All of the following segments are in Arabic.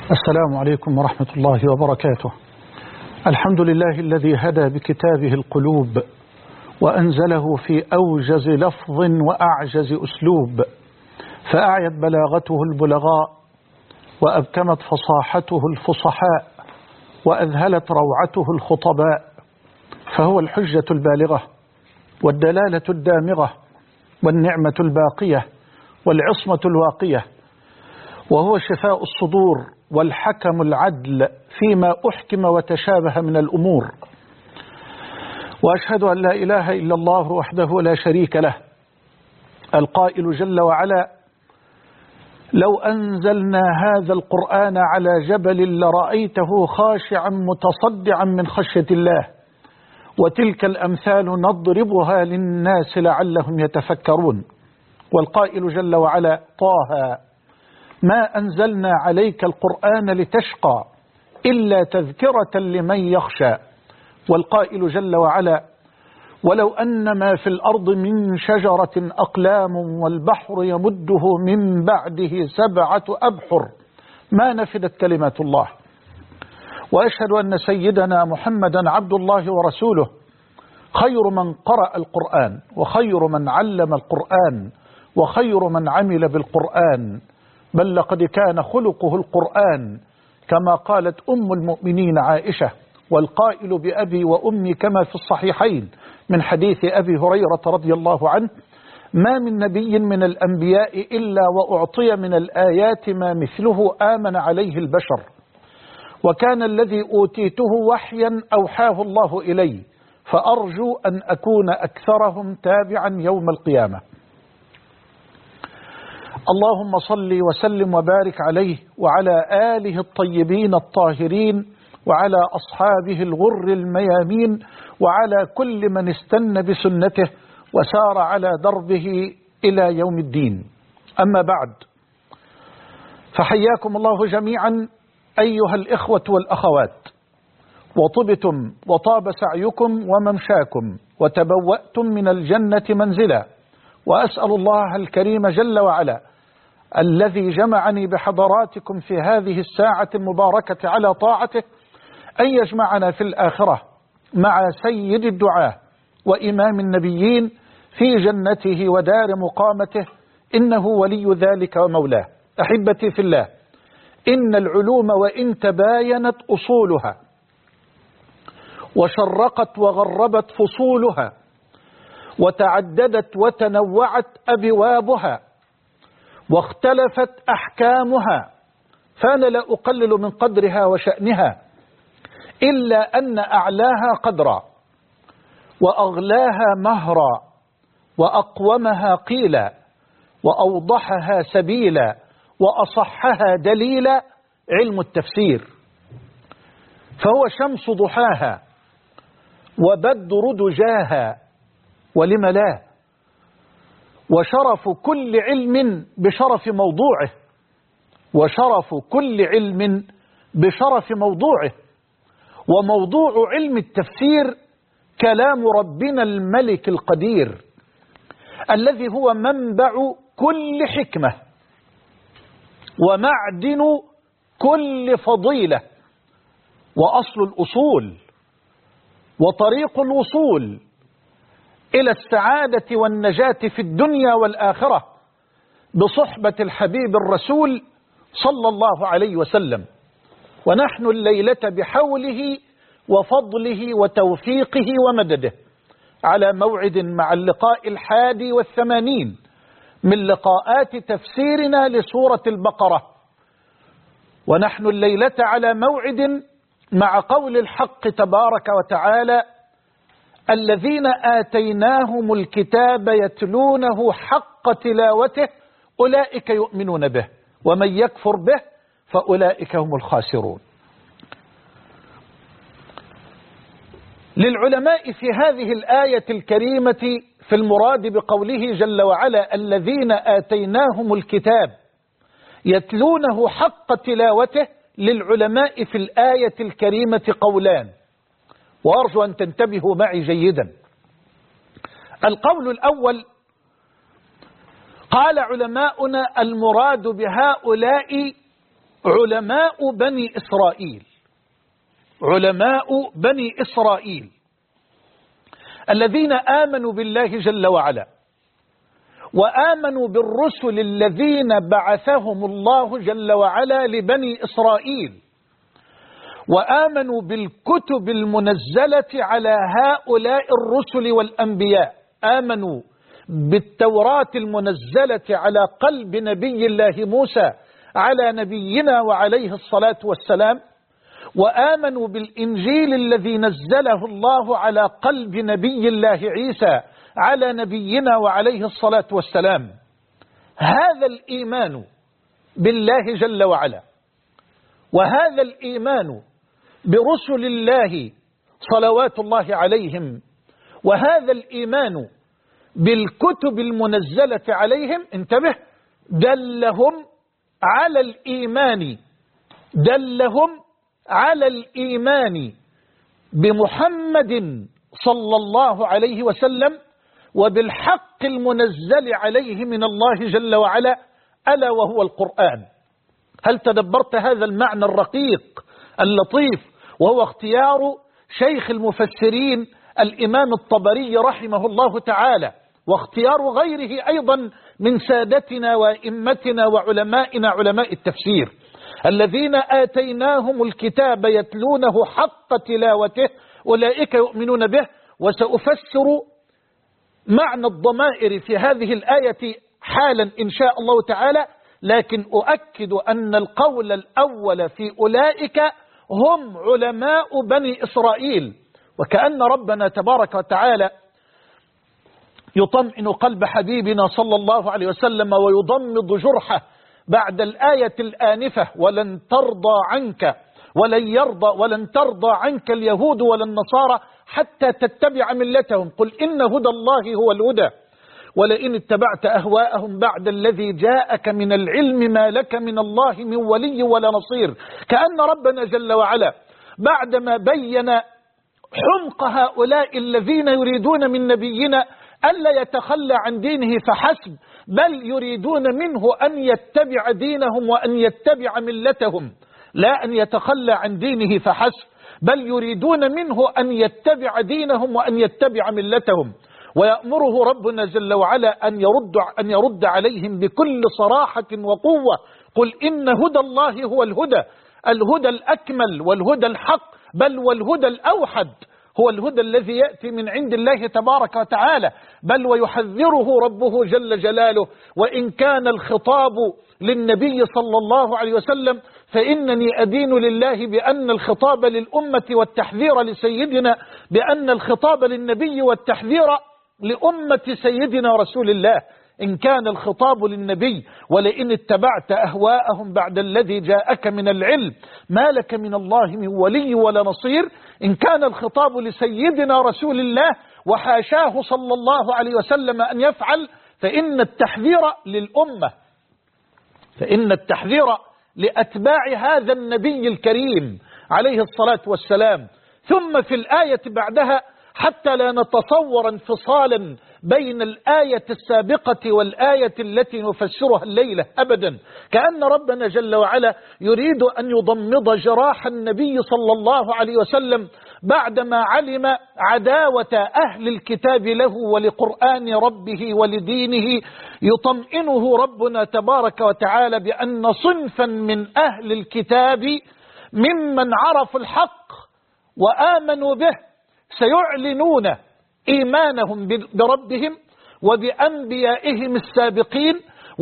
السلام عليكم ورحمة الله وبركاته. الحمد لله الذي هدى بكتابه القلوب وأنزله في أوجز لفظ وأعجز أسلوب، فأعيت بلاغته البلغاء وأبكمت فصاحته الفصحاء وأذهلت روعته الخطباء، فهو الحجة البالغة والدلالة الدامغة والنعمة الباقية والعصمة الواقية، وهو شفاء الصدور والحكم العدل فيما أحكم وتشابه من الأمور. وأشهد أن لا إله إلا الله وحده لا شريك له، القائل جل وعلا: لو أنزلنا هذا القرآن على جبل لرأيته خاشعا متصدعا من خشية الله، وتلك الأمثال نضربها للناس لعلهم يتفكرون. والقائل جل وعلا: طه ما أنزلنا عليك القرآن لتشقى إلا تذكرة لمن يخشى. والقائل جل وعلا: ولو أن ما في الأرض من شجرة أقلام والبحر يمده من بعده 7 أبحر ما نفدت كلمات الله. وأشهد أن سيدنا محمدا عبد الله ورسوله، خير من قرأ القرآن وخير من علم القرآن وخير من عمل بالقرآن، بل لقد كان خلقه القرآن كما قالت أم المؤمنين عائشة، والقائل بأبي وأمي كما في الصحيحين من حديث أبي هريرة رضي الله عنه: ما من نبي من الأنبياء إلا وأعطي من الآيات ما مثله آمن عليه البشر، وكان الذي أوتيته وحيا أوحاه الله إلي، فأرجو أن أكون أكثرهم تابعا يوم القيامة. اللهم صل وسلم وبارك عليه وعلى آله الطيبين الطاهرين وعلى أصحابه الغر الميامين وعلى كل من استنى بسنته وسار على دربه إلى يوم الدين. أما بعد، فحياكم الله جميعا أيها الإخوة والأخوات، وطبتم وطاب سعيكم وممشاكم وتبوأتم من الجنة منزلا، وأسأل الله الكريم جل وعلا الذي جمعني بحضراتكم في هذه الساعة المباركة على طاعته أن يجمعنا في الآخرة مع سيد الدعاة وإمام النبيين في جنته ودار مقامته، إنه ولي ذلك ومولاه. أحبتي في الله، إن العلوم وإن تباينت أصولها وشرقت وغربت فصولها وتعددت وتنوعت أبوابها واختلفت أحكامها، فأنا لا أقلل من قدرها وشأنها، إلا أن أعلاها قدرا وأغلاها مهرا وأقومها قيلا وأوضحها سبيلا وأصحها دليلا علم التفسير، فهو شمس ضحاها وبدر دجاها، ولم لا، وشرف كل علم بشرف موضوعه، وشرف كل علم بشرف موضوعه. وموضوع علم التفسير كلام ربنا الملك القدير الذي هو منبع كل حكمة ومعدن كل فضيلة وأصل الأصول وطريق الوصول إلى السعادة والنجاة في الدنيا والآخرة بصحبة الحبيب الرسول صلى الله عليه وسلم. ونحن الليلة بحوله وفضله وتوفيقه ومدده على موعد مع اللقاء 81 من لقاءات تفسيرنا لسورة البقرة، ونحن الليلة على موعد مع قول الحق تبارك وتعالى: الذين آتيناهم الكتاب يتلونه حق تلاوته أولئك يؤمنون به ومن يكفر به فأولئك هم الخاسرون. للعلماء في هذه الآية الكريمة في المراد بقوله جل وعلا: الذين آتيناهم الكتاب يتلونه حق تلاوته، للعلماء في الآية الكريمة قولان، وأرجو أن تنتبهوا معي جيدا. القول الأول: قال علماؤنا المراد بهؤلاء علماء بني إسرائيل، علماء بني إسرائيل الذين آمنوا بالله جل وعلا وآمنوا بالرسل الذين بعثهم الله جل وعلا لبني إسرائيل، وآمنوا بالكتب المنزلة على هؤلاء الرسل والأنبياء، آمنوا بالتوراة المنزلة على قلب نبي الله موسى على نبينا وعليه الصلاة والسلام، وآمنوا بالإنجيل الذي نزله الله على قلب نبي الله عيسى على نبينا وعليه الصلاة والسلام. هذا الإيمان بالله جل وعلا، وهذا الإيمان برسل الله صلوات الله عليهم، وهذا الإيمان بالكتب المنزلة عليهم، انتبه، دلهم على الإيمان بمحمد صلى الله عليه وسلم وبالحق المنزل عليه من الله جل وعلا، ألا وهو القرآن. هل تدبرت هذا المعنى الرقيق اللطيف، وهو اختيار شيخ المفسرين الإمام الطبري رحمه الله تعالى، واختيار غيره أيضا من سادتنا وإمتنا وعلمائنا علماء التفسير الذين آتيناهم الكتاب يتلونه حق تلاوته أولئك يؤمنون به. وسأفسر معنى الضمائر في هذه الآية حالا إن شاء الله تعالى، لكن أؤكد أن القول الأول في أولئك هم علماء بني إسرائيل. وكأن ربنا تبارك وتعالى يطمئن قلب حبيبنا صلى الله عليه وسلم ويضمد جرحه بعد الآية الآنفة: ولن ترضى عنك اليهود ولا النصارى حتى تتبع ملتهم، قل إن هدى الله هو الهدى ولئن اتبعت أهواءهم بعد الذي جاءك من العلم ما لك من الله من ولي ولا نصير. كأن ربنا جل وعلا بعدما بين حمق هؤلاء الذين يريدون من نبينا ألا يتخلى عن دينه فحسب، بل يريدون منه أن يتبع دينهم وأن يتبع ملتهم، لا أن يتخلى عن دينه فحسب، بل يريدون منه أن يتبع دينهم وأن يتبع ملتهم. ويأمره ربنا جل وعلا أن يرد عليهم بكل صراحة وقوة: قل إن هدى الله هو الهدى الأكمل والهدى الحق، بل والهدى الأوحد، هو الهدى الذي يأتي من عند الله تبارك وتعالى. بل ويحذره ربه جل جلاله: وإن كان الخطاب للنبي صلى الله عليه وسلم فإنني أدين لله بأن الخطاب للأمة والتحذير لسيدنا، بأن الخطاب للنبي والتحذير لأمة سيدنا رسول الله. إن كان الخطاب للنبي: ولئن اتبعت أهواءهم بعد الذي جاءك من العلم ما لك من الله من ولي ولا نصير. إن كان الخطاب لسيدنا رسول الله وحاشاه صلى الله عليه وسلم أن يفعل، فإن التحذير للأمة، فإن التحذير لأتباع هذا النبي الكريم عليه الصلاة والسلام. ثم في الآية بعدها، حتى لا نتصور انفصالا بين الآية السابقة والآية التي نفسرها الليلة أبدا، كأن ربنا جل وعلا يريد أن يضمد جراح النبي صلى الله عليه وسلم بعدما علم عداوة أهل الكتاب له ولقرآن ربه ولدينه. يطمئنه ربنا تبارك وتعالى بأن صنفا من أهل الكتاب ممن عرفوا الحق وآمنوا به سيعلنون إيمانهم بربهم وبأنبيائهم السابقين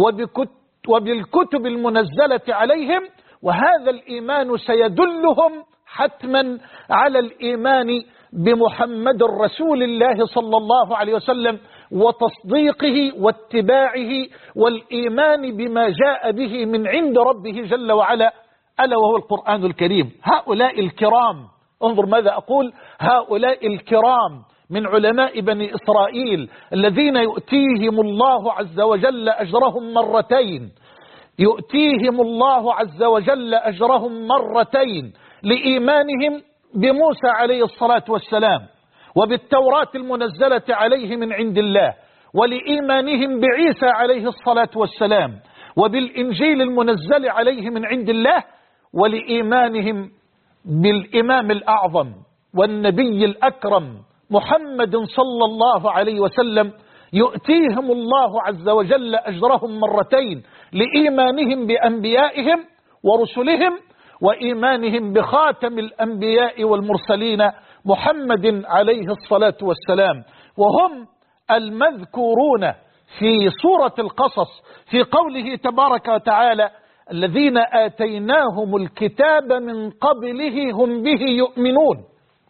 وبالكتب المنزلة عليهم، وهذا الإيمان سيدلهم حتما على الإيمان بمحمد رسول الله صلى الله عليه وسلم وتصديقه واتباعه والإيمان بما جاء به من عند ربه جل وعلا، ألا وهو القرآن الكريم. هؤلاء الكرام، انظر ماذا أقول، هؤلاء الكرام من علماء بني إسرائيل الذين يؤتيهم الله عز وجل أجرهم مرتين، يؤتيهم الله عز وجل أجرهم مرتين لإيمانهم بموسى عليه الصلاة والسلام وبالتوراة المنزلة عليه من عند الله، ولإيمانهم بعيسى عليه الصلاة والسلام وبالإنجيل المنزل عليه من عند الله. ولإيمانهم بالإمام الأعظم والنبي الأكرم محمد صلى الله عليه وسلم يؤتيهم الله عز وجل أجرهم مرتين لإيمانهم بأنبيائهم ورسلهم وإيمانهم بخاتم الأنبياء والمرسلين محمد عليه الصلاة والسلام، وهم المذكورون في سورة القصص في قوله تبارك وتعالى: الذين آتيناهم الكتاب من قبله هم به يؤمنون.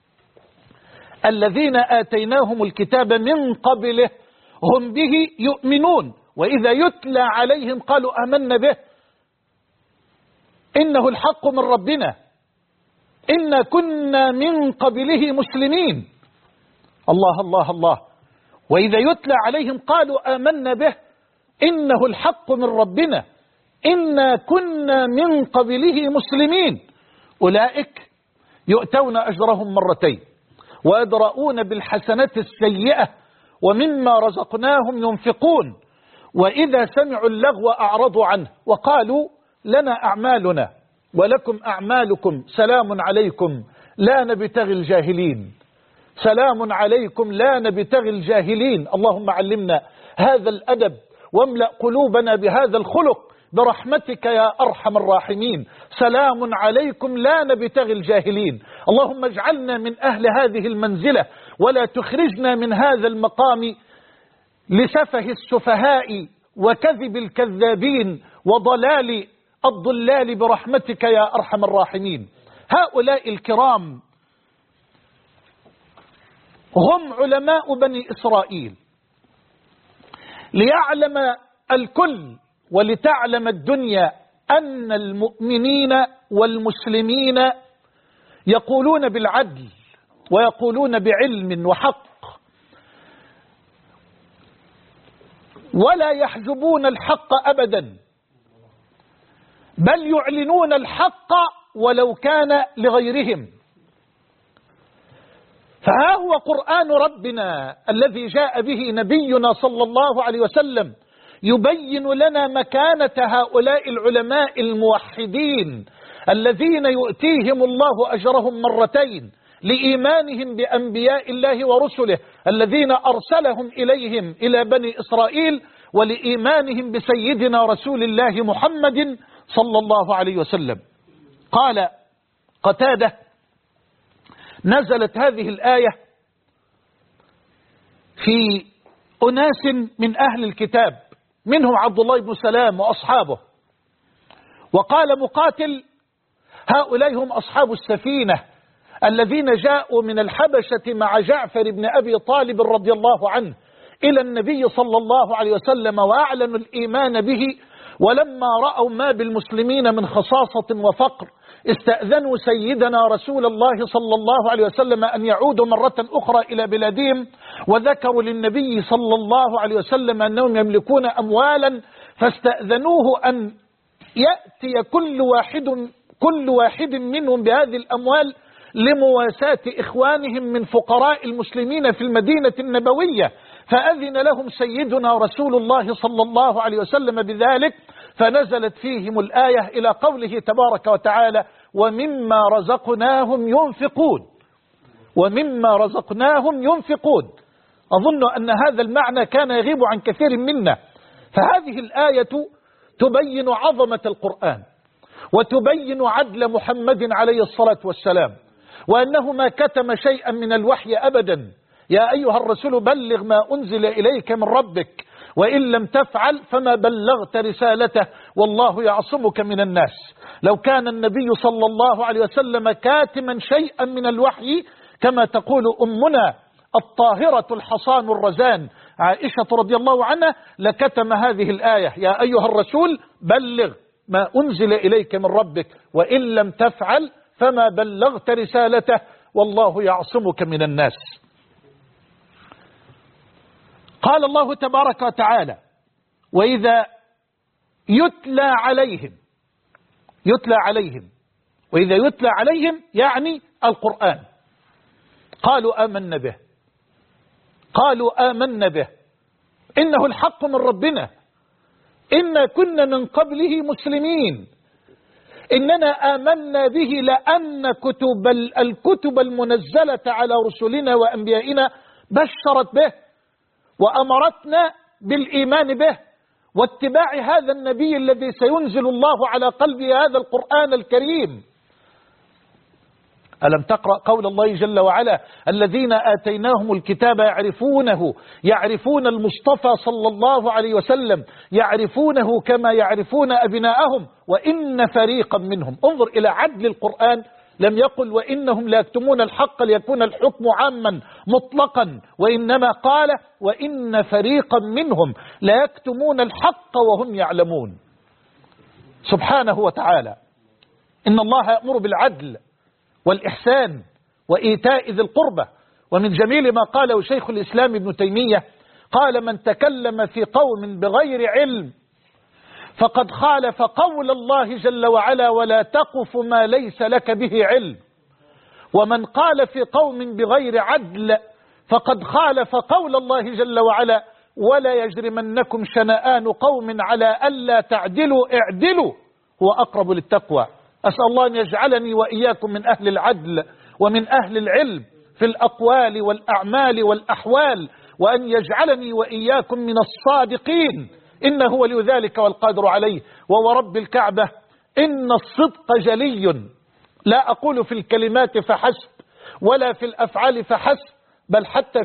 الذين آتيناهم الكتاب من قبله هم به يؤمنون، وإذا يتلى عليهم قالوا آمنا به إنه الحق من ربنا إنا كنا من قبله مسلمين. الله الله الله. وإذا يتلى عليهم قالوا آمنا به إنه الحق من ربنا إنا كنا من قبله مسلمين. أولئك يؤتون أجرهم مرتين ويدرؤون بالحسنة السيئة ومما رزقناهم ينفقون، وإذا سمعوا اللغو أعرضوا عنه وقالوا لنا أعمالنا ولكم أعمالكم سلام عليكم لا نبتغي الجاهلين. سلام عليكم لا نبتغي الجاهلين. اللهم علمنا هذا الأدب واملأ قلوبنا بهذا الخلق برحمتك يا أرحم الراحمين. سلام عليكم لا نبتغي الجاهلين. اللهم اجعلنا من أهل هذه المنزلة ولا تخرجنا من هذا المقام لسفه السفهاء وكذب الكذابين وضلال الضلال برحمتك يا أرحم الراحمين. هؤلاء الكرام هم علماء بني إسرائيل، ليعلم الكل ولتعلم الدنيا أن المؤمنين والمسلمين يقولون بالعدل ويقولون بعلم وحق، ولا يحجبون الحق أبدا، بل يعلنون الحق ولو كان لغيرهم. فها هو قرآن ربنا الذي جاء به نبينا صلى الله عليه وسلم يبين لنا مكانة هؤلاء العلماء الموحدين الذين يؤتيهم الله أجرهم مرتين لإيمانهم بأنبياء الله ورسله الذين أرسلهم إليهم إلى بني إسرائيل، ولإيمانهم بسيدنا رسول الله محمد صلى الله عليه وسلم. قال قتادة: نزلت هذه الآية في أناس من أهل الكتاب منهم عبد الله بن سلام وأصحابه. وقال مقاتل: هؤلاء هم أصحاب السفينة الذين جاءوا من الحبشة مع جعفر بن أبي طالب رضي الله عنه إلى النبي صلى الله عليه وسلم وأعلنوا الإيمان به، ولما رأوا ما بالمسلمين من خصاصة وفقر استأذنوا سيدنا رسول الله صلى الله عليه وسلم أن يعودوا مرة أخرى إلى بلادهم، وذكروا للنبي صلى الله عليه وسلم أنهم يملكون أموالا، فاستأذنوه أن يأتي كل واحد منهم بهذه الأموال لمواساة إخوانهم من فقراء المسلمين في المدينة النبوية. فأذن لهم سيدنا رسول الله صلى الله عليه وسلم بذلك، فنزلت فيهم الآية إلى قوله تبارك وتعالى: ومما رزقناهم ينفقون. ومما رزقناهم ينفقون. أظن أن هذا المعنى كان يغيب عن كثير منا. فهذه الآية تبين عظمة القرآن وتبين عدل محمد عليه الصلاة والسلام، وأنه ما كتم شيئا من الوحي أبدا. يا أيها الرسول بلغ ما أنزل إليك من ربك وإن لم تفعل فما بلغت رسالته والله يعصمك من الناس. لو كان النبي صلى الله عليه وسلم كاتما شيئا من الوحي كما تقول أمنا الطاهرة الحصان الرزان عائشة رضي الله عنها لكتم هذه الآية: يا أيها الرسول بلغ ما أنزل إليك من ربك وإن لم تفعل فما بلغت رسالته والله يعصمك من الناس. قال الله تبارك وتعالى: وإذا يتلى عليهم وإذا يتلى عليهم يعني القرآن قالوا آمنا به إنه الحق من ربنا إنا كنا من قبله مسلمين. إننا آمنا به لأن الكتب المنزلة على رسلنا وأنبيائنا بشرت به وأمرتنا بالإيمان به واتباع هذا النبي الذي سينزل الله على قلبه هذا القرآن الكريم. ألم تقرأ قول الله جل وعلا الذين آتيناهم الكتاب يعرفون المصطفى صلى الله عليه وسلم يعرفونه كما يعرفون أبناءهم وإن فريقا منهم. انظر إلى عدل القرآن، لم يقل وإنهم لا يكتمون الحق ليكون الحكم عاما مطلقا، وإنما قال وإن فريقا منهم لا يكتمون الحق وهم يعلمون. سبحانه وتعالى. إن الله يأمر بالعدل والإحسان وإيتاء ذي القربى. ومن جميل ما قاله شيخ الإسلام ابن تيمية قال من تكلم في قوم بغير علم فقد خالف قول الله جل وعلا ولا تقف ما ليس لك به علم، ومن قال في قوم بغير عدل فقد خالف قول الله جل وعلا ولا يجرمنكم شنآن قوم على ألا تعدلوا اعدلوا هو أقرب للتقوى. أسأل الله أن يجعلني وإياكم من أهل العدل ومن أهل العلم في الأقوال والأعمال والأحوال، وأن يجعلني وإياكم من الصادقين إنه ولي ذلك والقادر عليه. وورب الكعبة إن الصدق جلي، لا أقول في الكلمات فحسب ولا في الأفعال فحسب بل حتى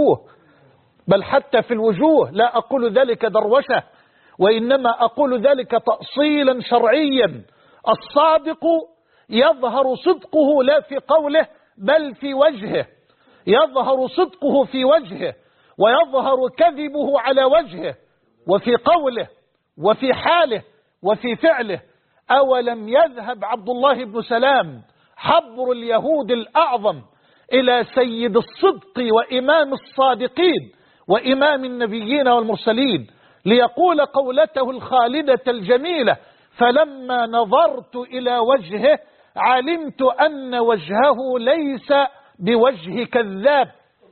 في الوجوه، لا أقول ذلك دروشة وإنما أقول ذلك تأصيلا شرعيا. الصادق يظهر صدقه لا في قوله بل في وجهه، يظهر صدقه في وجهه ويظهر كذبه على وجهه وفي قوله وفي حاله وفي فعله. أولم يذهب عبد الله بن سلام حبر اليهود الأعظم إلى سيد الصدق وإمام الصادقين وإمام النبيين والمرسلين ليقول قولته الخالدة الجميلة فلما نظرت إلى وجهه علمت أن وجهه ليس بوجه كذاب،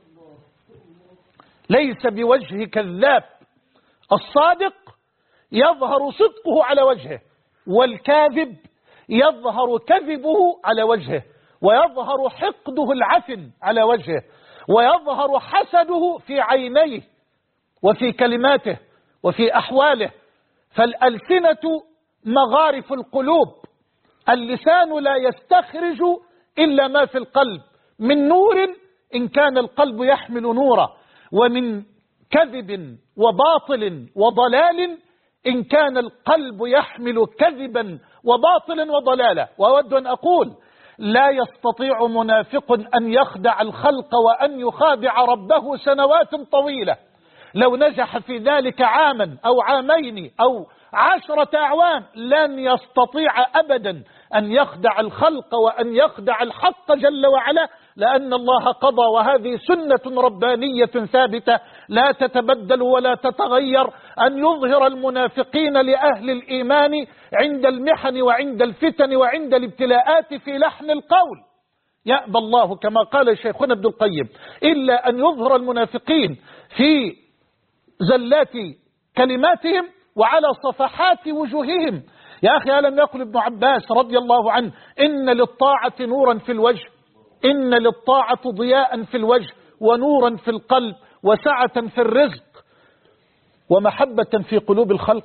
ليس بوجه كذاب. الصادق يظهر صدقه على وجهه، والكاذب يظهر كذبه على وجهه، ويظهر حقده العفن على وجهه، ويظهر حسده في عينيه وفي كلماته وفي أحواله. فالألسنة مغارف القلوب، اللسان لا يستخرج إلا ما في القلب من نور إن كان القلب يحمل نورا، ومن كذب وباطل وضلال إن كان القلب يحمل كذبا وباطلا وضلالا. وأود أن أقول لا يستطيع منافق أن يخدع الخلق وأن يخادع ربه سنوات طويلة. لو نجح في ذلك عاما أو عامين أو 10 أعوام لن يستطيع أبدا أن يخدع الخلق وأن يخدع الحق جل وعلا، لأن الله قضى وهذه سنة ربانية ثابتة لا تتبدل ولا تتغير أن يظهر المنافقين لأهل الإيمان عند المحن وعند الفتن وعند الابتلاءات في لحن القول. يأبى الله كما قال شيخنا ابن القيم إلا أن يظهر المنافقين في زلات كلماتهم وعلى صفحات وجوههم. يا أخي ألم يقل ابن عباس رضي الله عنه إن للطاعة نورا في الوجه، إن للطاعة ضياء في الوجه ونورا في القلب وسعة في الرزق ومحبة في قلوب الخلق.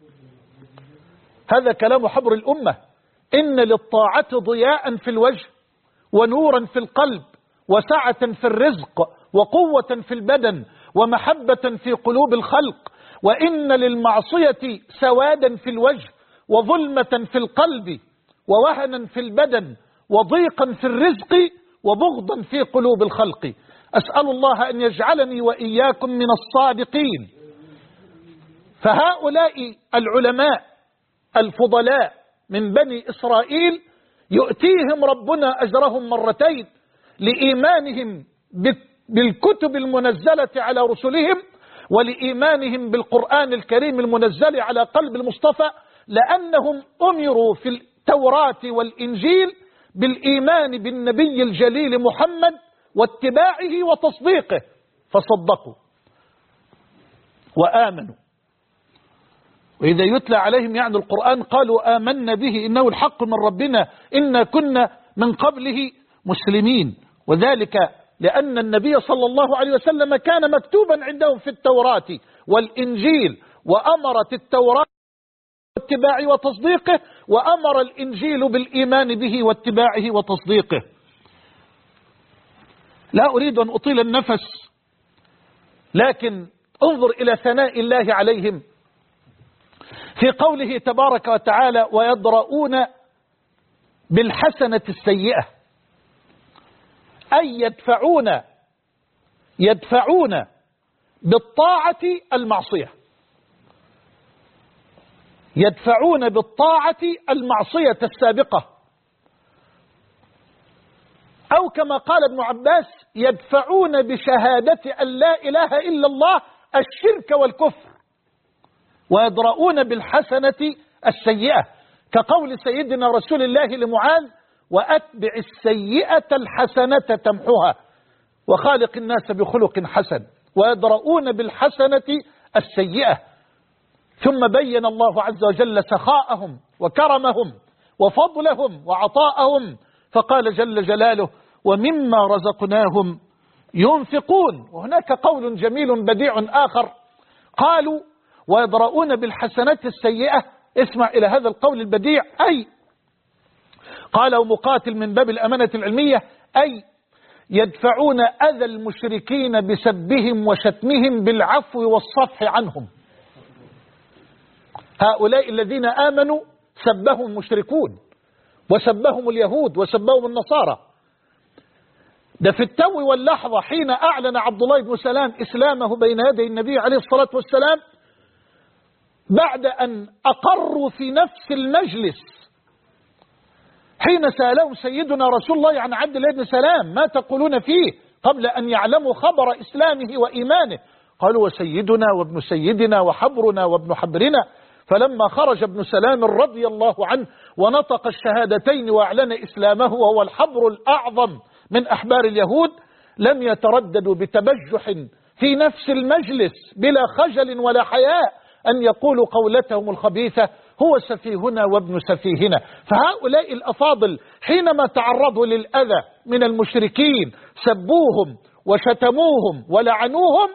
هذا كلام حبر الأمة. إن للطاعة ضياء في الوجه ونورا في القلب وسعة في الرزق وقوة في البدن ومحبة في قلوب الخلق، وإن للمعصية سوادا في الوجه وظلمة في القلب ووهنا في البدن وضيقا في الرزق وبغضا في قلوب الخلق. أسأل الله أن يجعلني وإياكم من الصادقين. فهؤلاء العلماء الفضلاء من بني إسرائيل يؤتيهم ربنا أجرهم مرتين لإيمانهم بالكتب المنزلة على رسلهم ولإيمانهم بالقرآن الكريم المنزل على قلب المصطفى، لأنهم أمروا في التوراة والإنجيل بالإيمان بالنبي الجليل محمد واتباعه وتصديقه فصدقوا وآمنوا. وإذا يتلى عليهم يعني القرآن قالوا آمنا به إنه الحق من ربنا إنا كنا من قبله مسلمين. وذلك لأن النبي صلى الله عليه وسلم كان مكتوبا عندهم في التوراة والإنجيل، وأمرت التوراة باتباعه وتصديقه، وأمر الإنجيل بالإيمان به واتباعه وتصديقه. لا أريد أن أطيل النفس، لكن انظر إلى ثناء الله عليهم في قوله تبارك وتعالى ويدرؤون بالحسنة السيئة، أي يدفعون بالطاعة المعصية، يدفعون بالطاعة المعصية السابقة، أو كما قال ابن عباس يدفعون بشهادة أن لا إله إلا الله الشرك والكفر، ويدرؤون بالحسنة السيئة، كقول سيدنا رسول الله لمعاذ وأتبع السيئة الحسنة تمحها وخالق الناس بخلق حسن، ويدرؤون بالحسنة السيئة. ثم بين الله عز وجل سخاءهم وكرمهم وفضلهم وعطاءهم، فقال جل جلاله ومما رزقناهم ينفقون. وهناك قول جميل بديع آخر قالوا ويدرؤون بالحسنة السيئة، اسمع إلى هذا القول البديع، أي قال مقاتل من باب الأمانة العلمية أي يدفعون أذى المشركين بسبهم وشتمهم بالعفو والصفح عنهم. هؤلاء الذين آمنوا سبهم المشركون وسبهم اليهود وسبهم النصارى. ده في التو واللحظة حين أعلن عبد الله بن سلام إسلامه بين يدي النبي عليه الصلاة والسلام، بعد أن أقروا في نفس المجلس حين سألهم سيدنا رسول الله عن عبد الله بن سلام ما تقولون فيه قبل أن يعلموا خبر إسلامه وإيمانه، قالوا وسيدنا وابن سيدنا وحبرنا وابن حبرنا. فلما خرج ابن سلام رضي الله عنه ونطق الشهادتين وأعلن إسلامه وهو الحبر الأعظم من أحبار اليهود، لم يترددوا بتبجح في نفس المجلس بلا خجل ولا حياء أن يقولوا قولتهم الخبيثة هو سفيهنا وابن سفيهنا. فهؤلاء الأفاضل حينما تعرضوا للأذى من المشركين سبوهم وشتموهم ولعنوهم،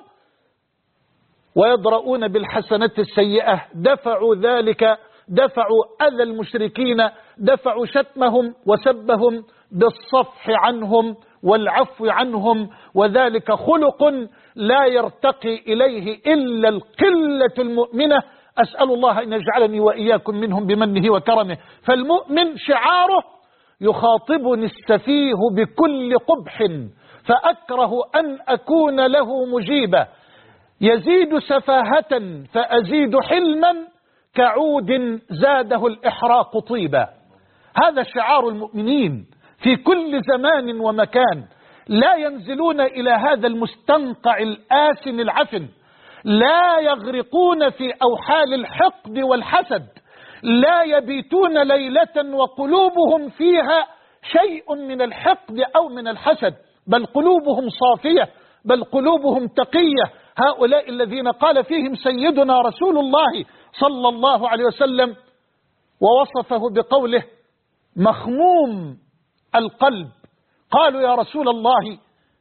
ويدرؤون بالحسنة السيئة دفعوا ذلك، دفعوا أذى المشركين، دفعوا شتمهم وسبهم بالصفح عنهم والعفو عنهم، وذلك خلق لا يرتقي إليه إلا القلة المؤمنة. أسأل الله أن يجعلني وإياكم منهم بمنه وكرمه. فالمؤمن شعاره يخاطبني السفيه بكل قبح فأكره أن أكون له مجيبا، يزيد سفاهة فأزيد حلما كعود زاده الإحراق طيبا. هذا شعار المؤمنين في كل زمان ومكان، لا ينزلون إلى هذا المستنقع الآسن العفن، لا يغرقون في أوحال الحقد والحسد، لا يبيتون ليلة وقلوبهم فيها شيء من الحقد أو من الحسد، بل قلوبهم صافية، بل قلوبهم تقية. هؤلاء الذين قال فيهم سيدنا رسول الله صلى الله عليه وسلم ووصفه بقوله مخموم القلب، قالوا يا رسول الله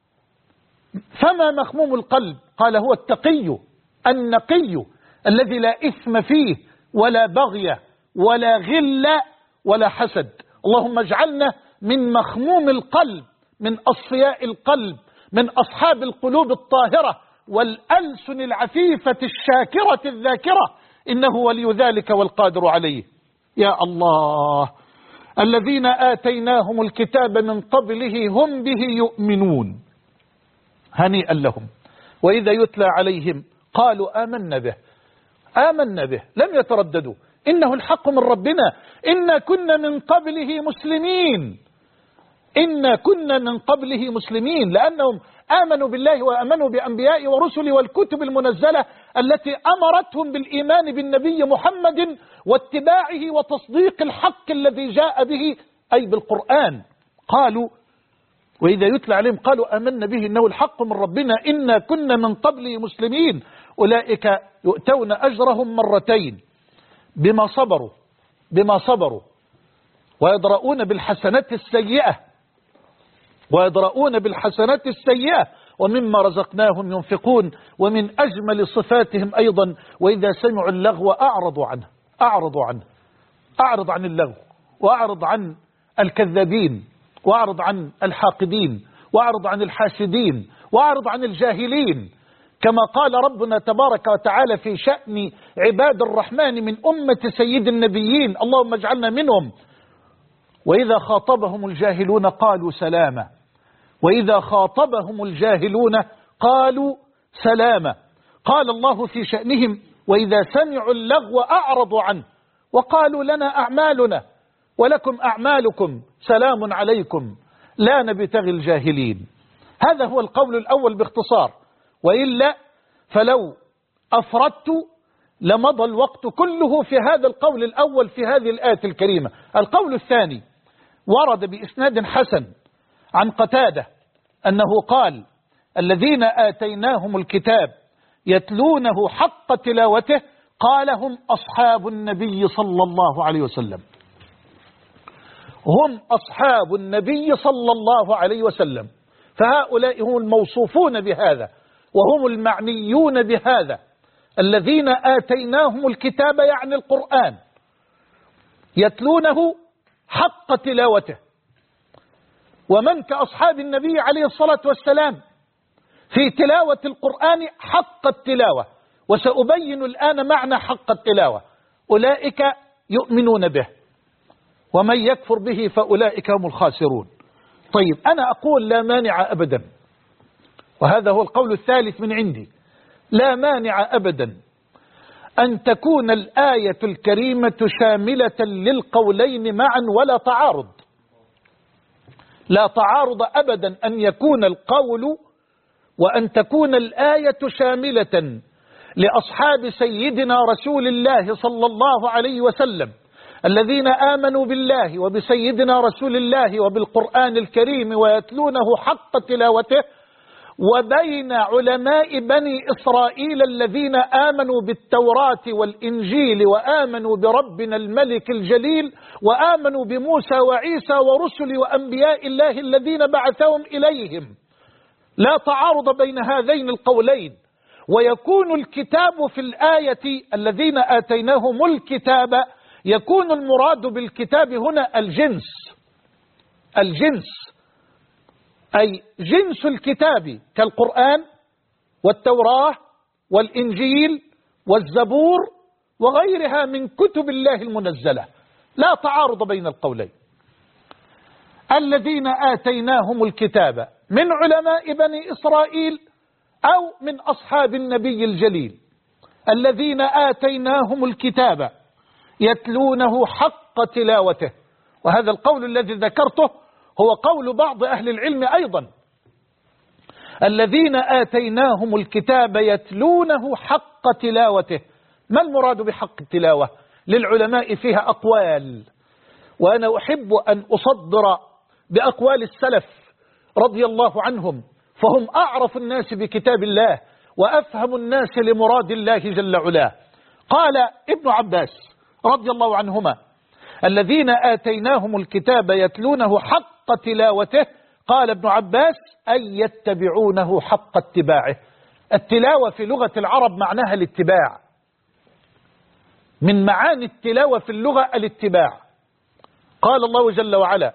فما مخموم القلب؟ قال هو التقي النقي الذي لا إثم فيه ولا بغي ولا غل ولا حسد. اللهم اجعلنا من مخموم القلب، من أصفياء القلب، من أصحاب القلوب الطاهرة والألسن العفيفة الشاكرة الذاكرة، إنه ولي ذلك والقادر عليه. يا الله، الذين آتيناهم الكتاب من قبله هم به يؤمنون، هنيئا لهم. وإذا يتلى عليهم قالوا آمنا به، آمنا به، لم يترددوا، إنه الحق من ربنا، إنا كنا من قبله مسلمين، إنا كنا من قبله مسلمين، لأنهم آمنوا بالله وآمنوا بأنبيائه ورسله والكتب المنزلة التي أمرتهم بالإيمان بالنبي محمد واتباعه وتصديق الحق الذي جاء به، أي بالقرآن. قالوا وإذا يتلى عليهم قالوا آمنا به إنه الحق من ربنا إنا كنا من قبله مسلمين. أولئك يؤتون أجرهم مرتين، بما صبروا ويدرؤون بالحسنات السيئة وممما رزقناهم ينفقون. ومن أجمل صفاتهم أيضا وإذا سمعوا اللغو أعرض عن اللغو، وأعرض عن الكذابين، وأعرض عن الحاقدين، وأعرض عن الحاسدين، وأعرض عن الجاهلين، كما قال ربنا تبارك وتعالى في شأن عباد الرحمن من أمة سيد النبيين، اللهم اجعلنا منهم. وإذا خاطبهم الجاهلون قالوا سلاما، وإذا خاطبهم الجاهلون قالوا سلاما. قال الله في شأنهم وإذا سمعوا اللغو أعرضوا عنه وقالوا لنا أعمالنا ولكم أعمالكم سلام عليكم لا نبتغي الجاهلين. هذا هو القول الأول باختصار، وإلا فلو أفردت لمضى الوقت كله في هذا القول الأول في هذه الآية الكريمة. القول الثاني ورد بإسناد حسن عن قتادة أنه قال الذين آتيناهم الكتاب يتلونه حق تلاوته قال هم أصحاب النبي صلى الله عليه وسلم، هم أصحاب النبي صلى الله عليه وسلم. فهؤلاء هم الموصوفون بهذا وهم المعنيون بهذا، الذين آتيناهم الكتاب يعني القرآن يتلونه حق تلاوته. ومن كأصحاب النبي عليه الصلاة والسلام في تلاوة القرآن حق التلاوة، وسأبين الآن معنى حق التلاوة. أولئك يؤمنون به، ومن يكفر به فأولئك هم الخاسرون. طيب أنا أقول لا مانع أبدا، وهذا هو القول الثالث من عندي، لا مانع أبدا أن تكون الآية الكريمة شاملة للقولين معا ولا تعارض. لا تعارض أبدا أن يكون القول وأن تكون الآية شاملة لأصحاب سيدنا رسول الله صلى الله عليه وسلم الذين آمنوا بالله وبسيدنا رسول الله وبالقرآن الكريم ويتلونه حق تلاوته، وبين علماء بني إسرائيل الذين آمنوا بالتوراة والإنجيل وآمنوا بربنا الملك الجليل وآمنوا بموسى وعيسى ورسل وأنبياء الله الذين بعثهم إليهم. لا تعارض بين هذين القولين. ويكون الكتاب في الآية الذين آتيناهم الكتاب، يكون المراد بالكتاب هنا الجنس أي جنس الكتاب كالقرآن والتوراة والإنجيل والزبور وغيرها من كتب الله المنزلة. لا تعارض بين القولين. الذين آتيناهم الكتاب من علماء بني إسرائيل أو من أصحاب النبي الجليل، الذين آتيناهم الكتاب يتلونه حق تلاوته. وهذا القول الذي ذكرته هو قول بعض أهل العلم أيضا، الذين آتيناهم الكتاب يتلونه حق تلاوته. ما المراد بحق التلاوة؟ للعلماء فيها أقوال، وأنا أحب أن أصدر بأقوال السلف رضي الله عنهم، فهم أعرف الناس بكتاب الله وأفهم الناس لمراد الله جل علاه. قال ابن عباس رضي الله عنهما الذين آتيناهم الكتاب يتلونه حق تلاوته، قال ابن عباس أي يتبعونه حق اتباعه. التلاوة في لغة العرب معناها الاتباع، من معاني التلاوة في اللغة الاتباع. قال الله جل وعلا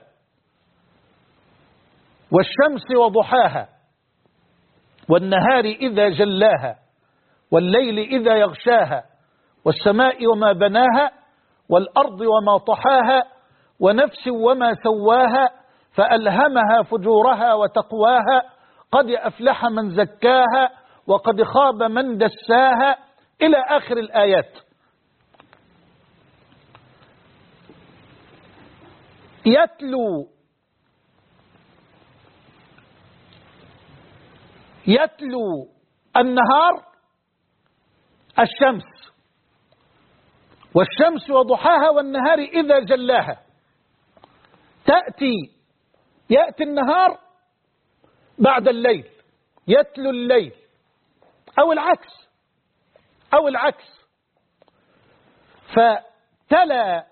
والشمس وضحاها والنهار إذا جلاها والليل إذا يغشاها والسماء وما بناها والأرض وما طحاها ونفس وما سواها فألهمها فجورها وتقواها قد أفلح من زكاها وقد خاب من دساها إلى آخر الآيات. يتلو النهار الشمس، والشمس وضحاها والنهار إذا جلاها. يأتي النهار بعد الليل، يتلو الليل، أو العكس. تلا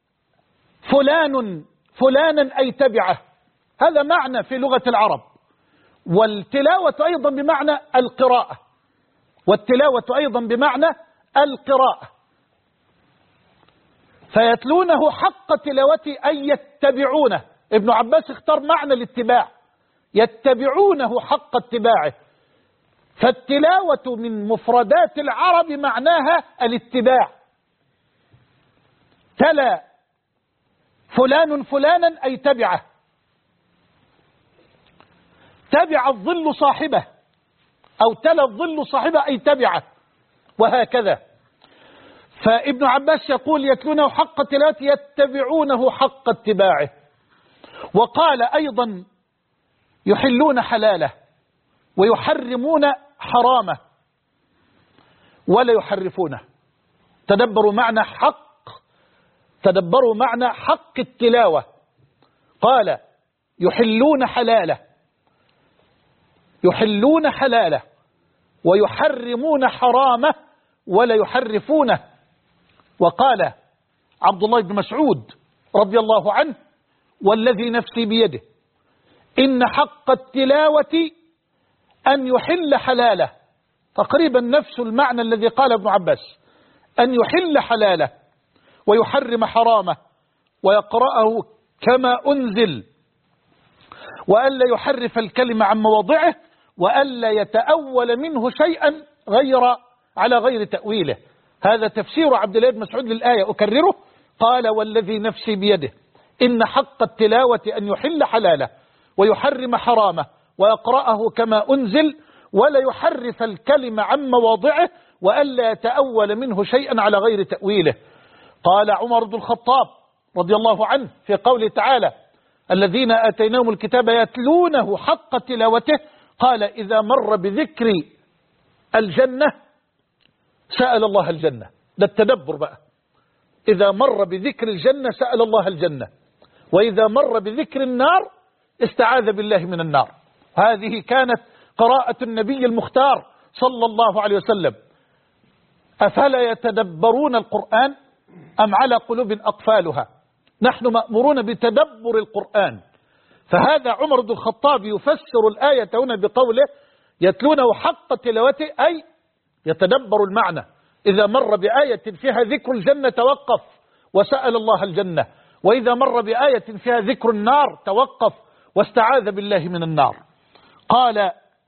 فلان فلانا أي تبعه، هذا معنى في لغة العرب. والتلاوة أيضا بمعنى القراءة، والتلاوة أيضا بمعنى القراءة. فيتلونه حق تلاوته أي يتبعونه. ابن عباس اختار معنى الاتباع، يتبعونه حق اتباعه. فالتلاوة من مفردات العرب معناها الاتباع. تلا فلان فلانا أي تبعه، تبع الظل صاحبه، أو تلا الظل صاحبه أي تبعه، وهكذا. فابن عباس يقول يتلونه حق تلاوته يتبعونه حق اتباعه. وقال أيضا يحلون حلاله ويحرمون حرامه ولا يحرفونه. تدبروا معنى حق، تدبروا معنى حق التلاوة. قال يحلون حلاله، يحلون حلاله ويحرمون حرامه ولا يحرفونه. وقال عبد الله بن مسعود رضي الله عنه والذي نفسي بيده إن حق التلاوة أن يحل حلاله، تقريبا نفس المعنى الذي قال ابن عباس، أن يحل حلاله ويحرم حرامه ويقرأه كما أنزل، وألا يحرف الكلمة عن مواضعه، وألا يتأول منه شيئا على غير تأويله. هذا تفسير عبد الله بن مسعود للآية. أكرره، قال والذي نفسي بيده إن حق التلاوة أن يحل حلاله ويحرم حرامه ويقرأه كما أنزل، ولا يحرف الكلمة عن مواضعه، وألا يتأول منه شيئا على غير تأويله. قال عمر بن الخطاب رضي الله عنه في قوله تعالى الذين آتيناهم الكتاب يتلونه حق تلاوته، قال إذا مر بذكر الجنة سأل الله الجنة. ده التدبر بقى. إذا مر بذكر الجنة سأل الله الجنة، وإذا مر بذكر النار استعاذ بالله من النار. هذه كانت قراءة النبي المختار صلى الله عليه وسلم. أفلا يتدبرون القرآن أم على قلوب أقفالها؟ نحن مأمورون بتدبر القرآن. فهذا عمر بن الخطاب يفسر الآية هنا بقوله يتلونه حق تلاوته، أي يتدبر المعنى. إذا مر بآية فيها ذكر الجنة توقف وسأل الله الجنة، وإذا مر بآية فيها ذكر النار توقف واستعاذ بالله من النار. قال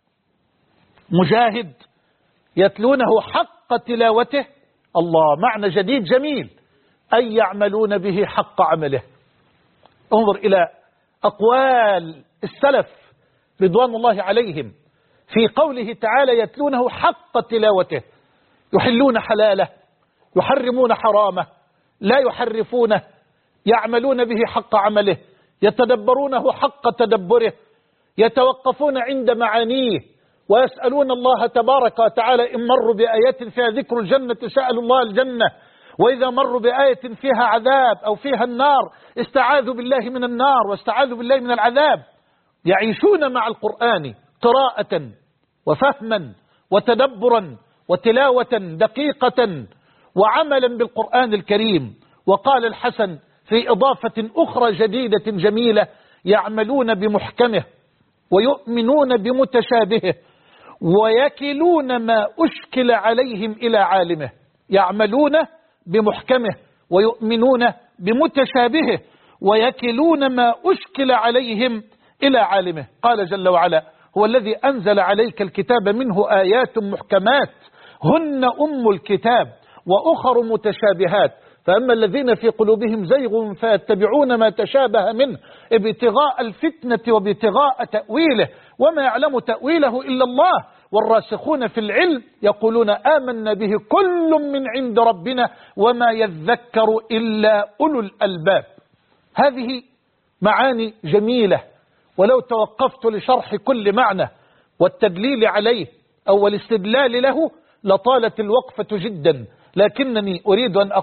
مجاهد يتلونه حق تلاوته، الله، معنى جديد جميل، أي يعملون به حق عمله. انظر إلى أقوال السلف رضوان الله عليهم في قوله تعالى يتلونه حق تلاوته، يحلون حلاله يحرمون حرامه لا يحرفونه، يعملون به حق عمله، يتدبرونه حق تدبره، يتوقفون عند معانيه، ويسألون الله تبارك وتعالى. إن مروا بآيات فيها ذكر الجنة سألوا الله الجنة، وإذا مروا بآية فيها عذاب أو فيها النار استعاذوا بالله من النار واستعاذوا بالله من العذاب. يعيشون مع القرآن قراءة وفهما وتدبرا وتلاوة دقيقة وعملا بالقرآن الكريم. وقال الحسن في إضافة أخرى جديدة جميلة يعملون بمحكمه ويؤمنون بمتشابهه ويكلون ما أشكل عليهم إلى عالمه. يعملون بمحكمه ويؤمنون بمتشابهه ويكلون ما أشكل عليهم إلى عالمه. قال جل وعلا هو الذي أنزل عليك الكتاب منه آيات محكمات هن أم الكتاب وأخر متشابهات، فأما الذين في قلوبهم زيغ فيتبعون ما تشابه منه ابتغاء الفتنة وابتغاء تأويله وما يعلم تأويله إلا الله والراسخون في العلم يقولون آمنا به كل من عند ربنا وما يذكر إلا أولو الألباب. هذه معاني جميلة، ولو توقفت لشرح كل معنى والتدليل عليه أو الاستدلال له لطالت الوقفة جدا، لكنني أريد أن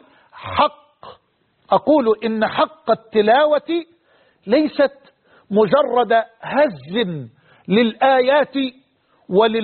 أقول إن حق التلاوة ليست مجرد هز للآيات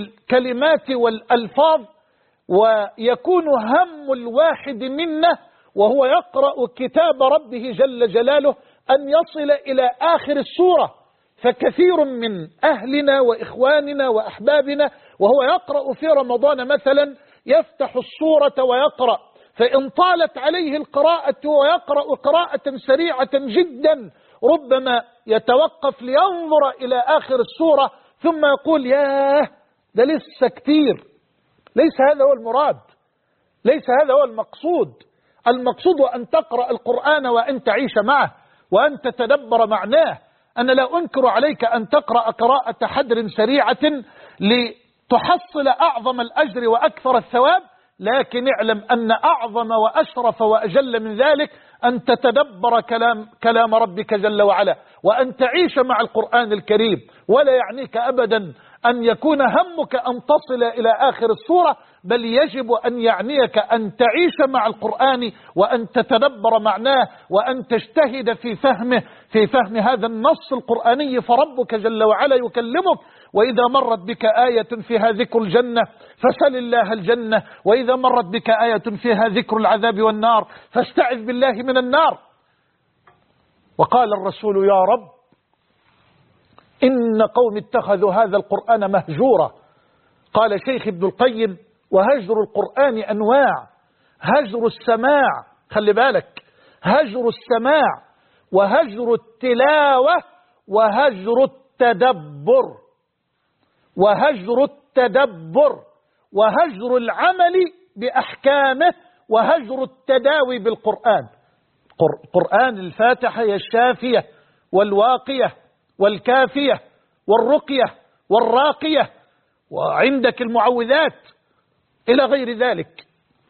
وللكلمات والألفاظ ويكون هم الواحد منا وهو يقرأ كتاب ربه جل جلاله أن يصل إلى آخر السورة. فكثير من أهلنا وإخواننا وأحبابنا وهو يقرأ في رمضان مثلا يفتح السورة ويقرأ، فإن طالت عليه القراءة ويقرأ قراءة سريعة جدا ربما يتوقف لينظر إلى آخر السورة ثم يقول ياه ده لسه كتير. ليس هذا هو المراد، ليس هذا هو المقصود. المقصود أن تقرأ القرآن وأن تعيش معه وأن تتدبر معناه. أنا لا أنكر عليك أن تقرأ قراءة حدر سريعة لتحصل أعظم الأجر وأكثر الثواب، لكن اعلم أن أعظم وأشرف وأجل من ذلك أن تتدبر كلام ربك جل وعلا وأن تعيش مع القرآن الكريم. ولا يعنيك أبدا أن يكون همك أن تصل إلى آخر السورة، بل يجب أن يعنيك أن تعيش مع القرآن وأن تتدبر معناه وأن تجتهد في فهم هذا النص القرآني. فربك جل وعلا يكلمك، وإذا مرت بك آية فيها ذكر الجنة فسل الله الجنة، وإذا مرت بك آية فيها ذكر العذاب والنار فاستعذ بالله من النار. وقال الرسول يا رب إن قوم اتخذوا هذا القرآن مهجورا. قال شيخ ابن القيم وهجر القرآن أنواع: هجر السماع، خلي بالك، هجر السماع وهجر التلاوة وهجر التدبر، وهجر التدبر وهجر العمل بأحكامه وهجر التداوي بالقرآن. قرآن الفاتحة هي الشافية والواقية والكافية والرقية والراقية، وعندك المعوذات إلى غير ذلك.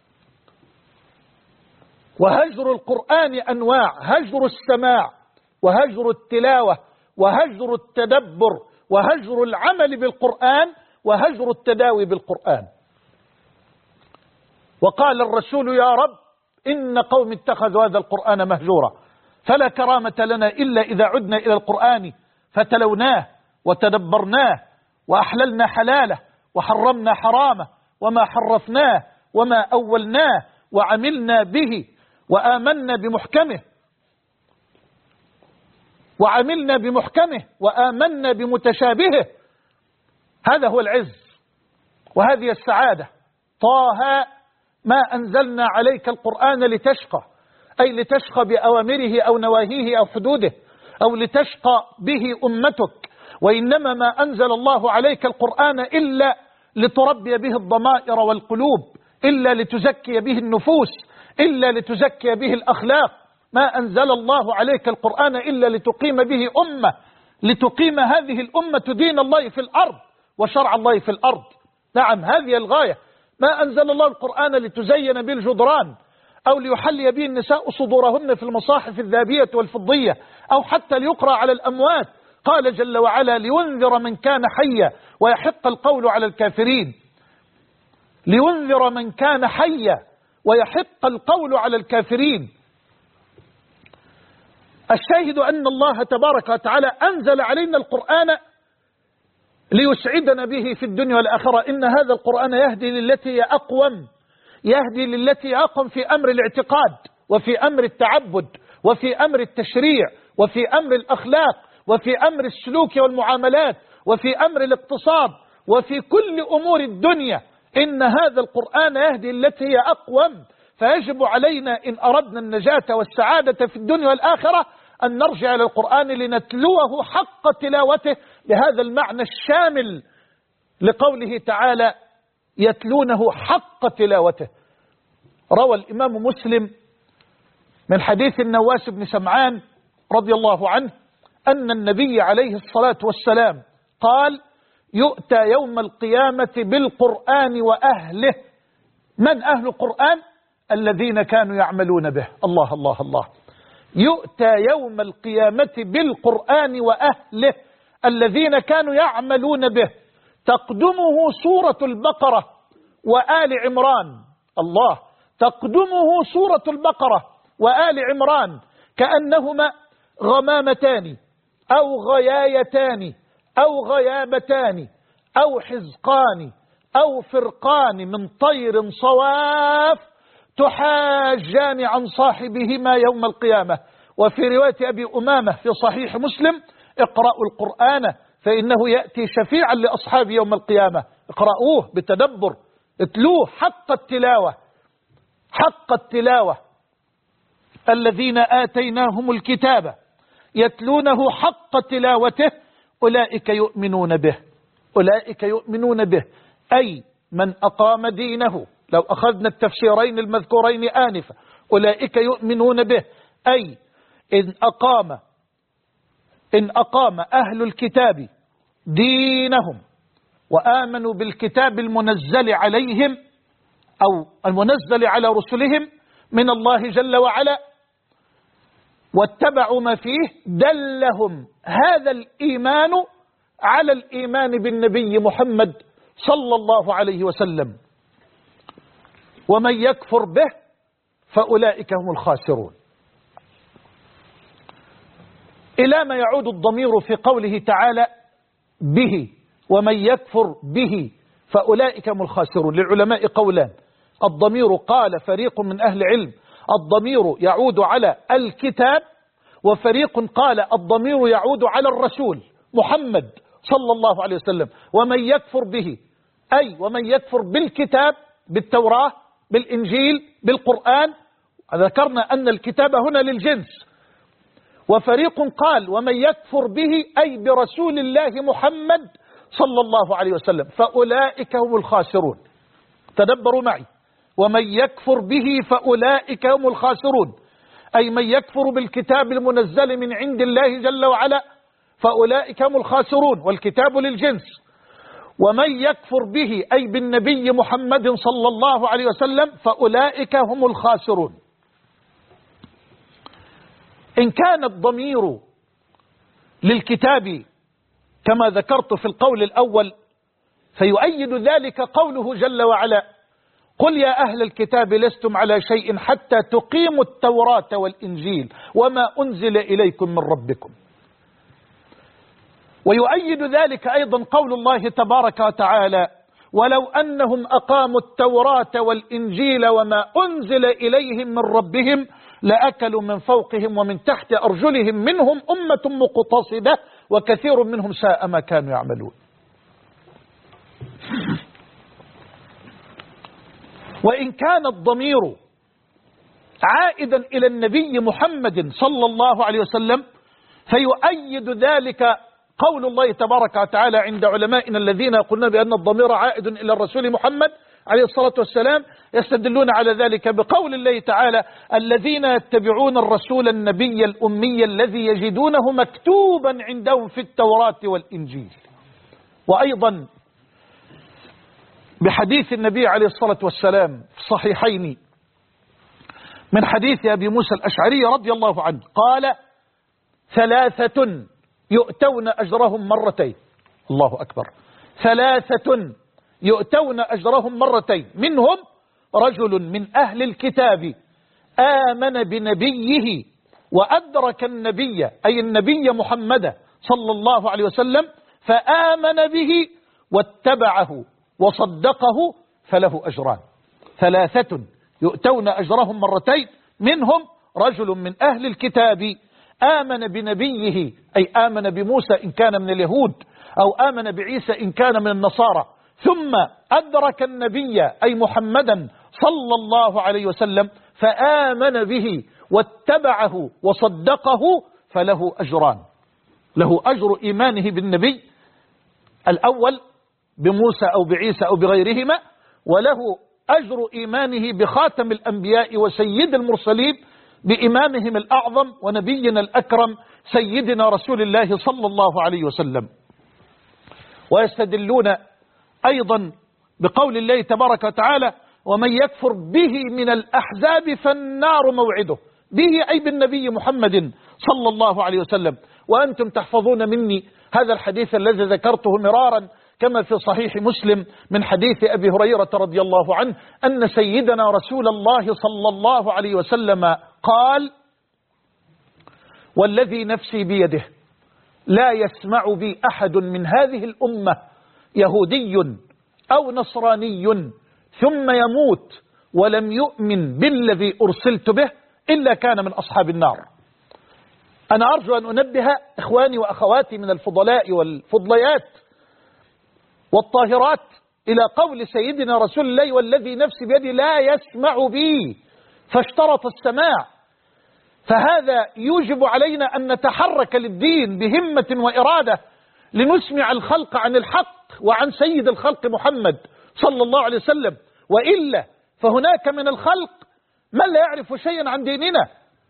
وهجر القرآن أنواع: هجر السماع وهجر التلاوة وهجر التدبر وهجر العمل بالقرآن وهجر التداوي بالقرآن. وقال الرسول يا رب إن قوم اتخذوا هذا القرآن مهجورا. فلا كرامة لنا إلا إذا عدنا إلى القرآن فتلوناه وتدبرناه وأحللنا حلاله وحرمنا حرامه وما حرفناه وما أولناه وعملنا به وآمنا بمحكمه وآمنا بمتشابهه. هذا هو العز وهذه السعادة. طه ما أنزلنا عليك القرآن لتشقى، أي لتشقى بأوامره أو نواهيه أو حدوده أو لتشقى به أمتك، وإنما ما أنزل الله عليك القرآن إلا لتربي به الضمائر والقلوب، إلا لتزكي به النفوس، إلا لتزكي به الأخلاق. ما أنزل الله عليك القرآن إلا لتقيم به أمة، لتقيم هذه الأمة دين الله في الأرض وشرع الله في الأرض. نعم، هذه الغاية. ما أنزل الله القرآن لتزين به الجدران أو ليحلي به النساء صدورهن في المصاحف الذهبية والفضية أو حتى ليقرأ على الأموات. قال جل وعلا لينذر من كان حيا ويحق القول على الكافرين. لينذر من كان حيا ويحق القول على الكافرين. الشاهد أن الله تبارك وتعالى أنزل علينا القرآن ليسعدنا به في الدنيا والآخرة. إن هذا القرآن يهدي للتي هي أقوم، يهدي للتي هي أقوم في أمر الاعتقاد وفي أمر التعبد وفي أمر التشريع وفي أمر الأخلاق وفي أمر السلوك والمعاملات وفي أمر الاقتصاد وفي كل أمور الدنيا. إن هذا القرآن يهدي للتي هي أقوم. فيجب علينا إن أردنا النجاة والسعادة في الدنيا والآخرة أن نرجع إلى القرآن لنتلوه حق تلاوته بهذا المعنى الشامل لقوله تعالى يتلونه حق تلاوته. روى الإمام مسلم من حديث النواس بن سمعان رضي الله عنه أن النبي عليه الصلاة والسلام قال يؤتى يوم القيامة بالقرآن وأهله. من أهل القرآن؟ الذين كانوا يعملون به. الله الله الله. يؤتى يوم القيامة بالقرآن وأهله الذين كانوا يعملون به. تقدمه سورة البقرة وآل عمران. الله، تقدمه سورة البقرة وآل عمران كأنهما غمامتان أو غيايتان أو غيابتان أو حزقان أو فرقان من طير صواف تحاجان عن صاحبهما يوم القيامة. وفي رواية أبي أمامة في صحيح مسلم: اقرأوا القرآن فإنه يأتي شفيعا لأصحابه يوم القيامة. اقرأوه بتدبر، اتلوه حق التلاوة، حق التلاوة. الذين آتيناهم الكتاب يتلونه حق تلاوته أولئك يؤمنون به. أولئك يؤمنون به أي من أقام دينه. لو أخذنا التفسيرين المذكورين آنفا، أولئك يؤمنون به أي إن أقام أهل الكتاب دينهم وآمنوا بالكتاب المنزل عليهم أو المنزل على رسلهم من الله جل وعلا واتبعوا ما فيه، دلهم هذا الإيمان على الإيمان بالنبي محمد صلى الله عليه وسلم. ومن يكفر به فأولئك هم الخاسرون. إلى ما يعود الضمير في قوله تعالى به؟ ومن يكفر به فأولئك هم الخاسرون. للعلماء قولان: الضمير قال فريق من أهل العلم الضمير يعود على الكتاب، وفريق قال الضمير يعود على الرسول محمد صلى الله عليه وسلم. ومن يكفر به أي ومن يكفر بالكتاب، بالتوراة، بالإنجيل، بالقرآن. ذكرنا أن الكتاب هنا للجنس. وفريق قال ومن يكفر به أي برسول الله محمد صلى الله عليه وسلم فأولئك هم الخاسرون. تدبروا معي: ومن يكفر به فأولئك هم الخاسرون، أي من يكفر بالكتاب المنزل من عند الله جل وعلا فأولئك هم الخاسرون، والكتاب للجنس. ومن يكفر به أي بالنبي محمد صلى الله عليه وسلم فأولئك هم الخاسرون. إن كان الضمير للكتاب كما ذكرت في القول الأول فيؤيد ذلك قوله جل وعلا: قل يا أهل الكتاب لستم على شيء حتى تقيموا التوراة والإنجيل وما أنزل إليكم من ربكم. ويؤيد ذلك أيضا قول الله تبارك وتعالى: ولو أنهم أقاموا التوراة والإنجيل وما أنزل إليهم من ربهم لأكلوا من فوقهم ومن تحت أرجلهم منهم أمة مقتصدة وكثير منهم ساء ما كانوا يعملون. وإن كان الضمير عائدا إلى النبي محمد صلى الله عليه وسلم فيؤيد ذلك قول الله تبارك وتعالى عند علمائنا الذين يقولون بأن الضمير عائد إلى الرسول محمد عليه الصلاة والسلام، يستدلون على ذلك بقول الله تعالى: الذين يتبعون الرسول النبي الأمي الذي يجدونه مكتوبا عندهم في التوراة والإنجيل. وأيضا بحديث النبي عليه الصلاة والسلام في الصحيحين من حديث أبي موسى الأشعري رضي الله عنه قال: ثلاثة يؤتون أجرهم مرتين. الله أكبر. ثلاثة يؤتون أجرهم مرتين، منهم رجل من أهل الكتاب آمن بنبيه وأدرك النبي أي النبي محمد صلى الله عليه وسلم فآمن به واتبعه وصدقه فله أجران. ثلاثة يؤتون أجرهم مرتين، منهم رجل من أهل الكتاب آمن بنبيه أي آمن بموسى إن كان من اليهود، أو آمن بعيسى إن كان من النصارى، ثم أدرك النبي أي محمدا صلى الله عليه وسلم فآمن به واتبعه وصدقه فله أجران. له أجر إيمانه بالنبي الأول بموسى أو بعيسى أو بغيرهما، وله أجر إيمانه بخاتم الأنبياء وسيد المرسلين بإمامهم الأعظم ونبينا الأكرم سيدنا رسول الله صلى الله عليه وسلم. ويستدلون أيضا بقول الله تبارك وتعالى: ومن يكفر به من الأحزاب فالنار موعده، به أي بالنبي محمد صلى الله عليه وسلم. وأنتم تحفظون مني هذا الحديث الذي ذكرته مرارا كما في صحيح مسلم من حديث أبي هريرة رضي الله عنه أن سيدنا رسول الله صلى الله عليه وسلم قال: والذي نفسي بيده لا يسمع بي أحد من هذه الأمة يهودي أو نصراني ثم يموت ولم يؤمن بالذي أرسلت به إلا كان من أصحاب النار. أنا أرجو أن أنبه إخواني وأخواتي من الفضلاء والفضليات والطاهرات إلى قول سيدنا رسول الله والذي نفسي بيده لا يسمع بي فاشترط السماع. فهذا يوجب علينا أن نتحرك للدين بهمة وإرادة لنسمع الخلق عن الحق وعن سيد الخلق محمد صلى الله عليه وسلم، وإلا فهناك من الخلق من لا يعرف شيئا عن ديننا.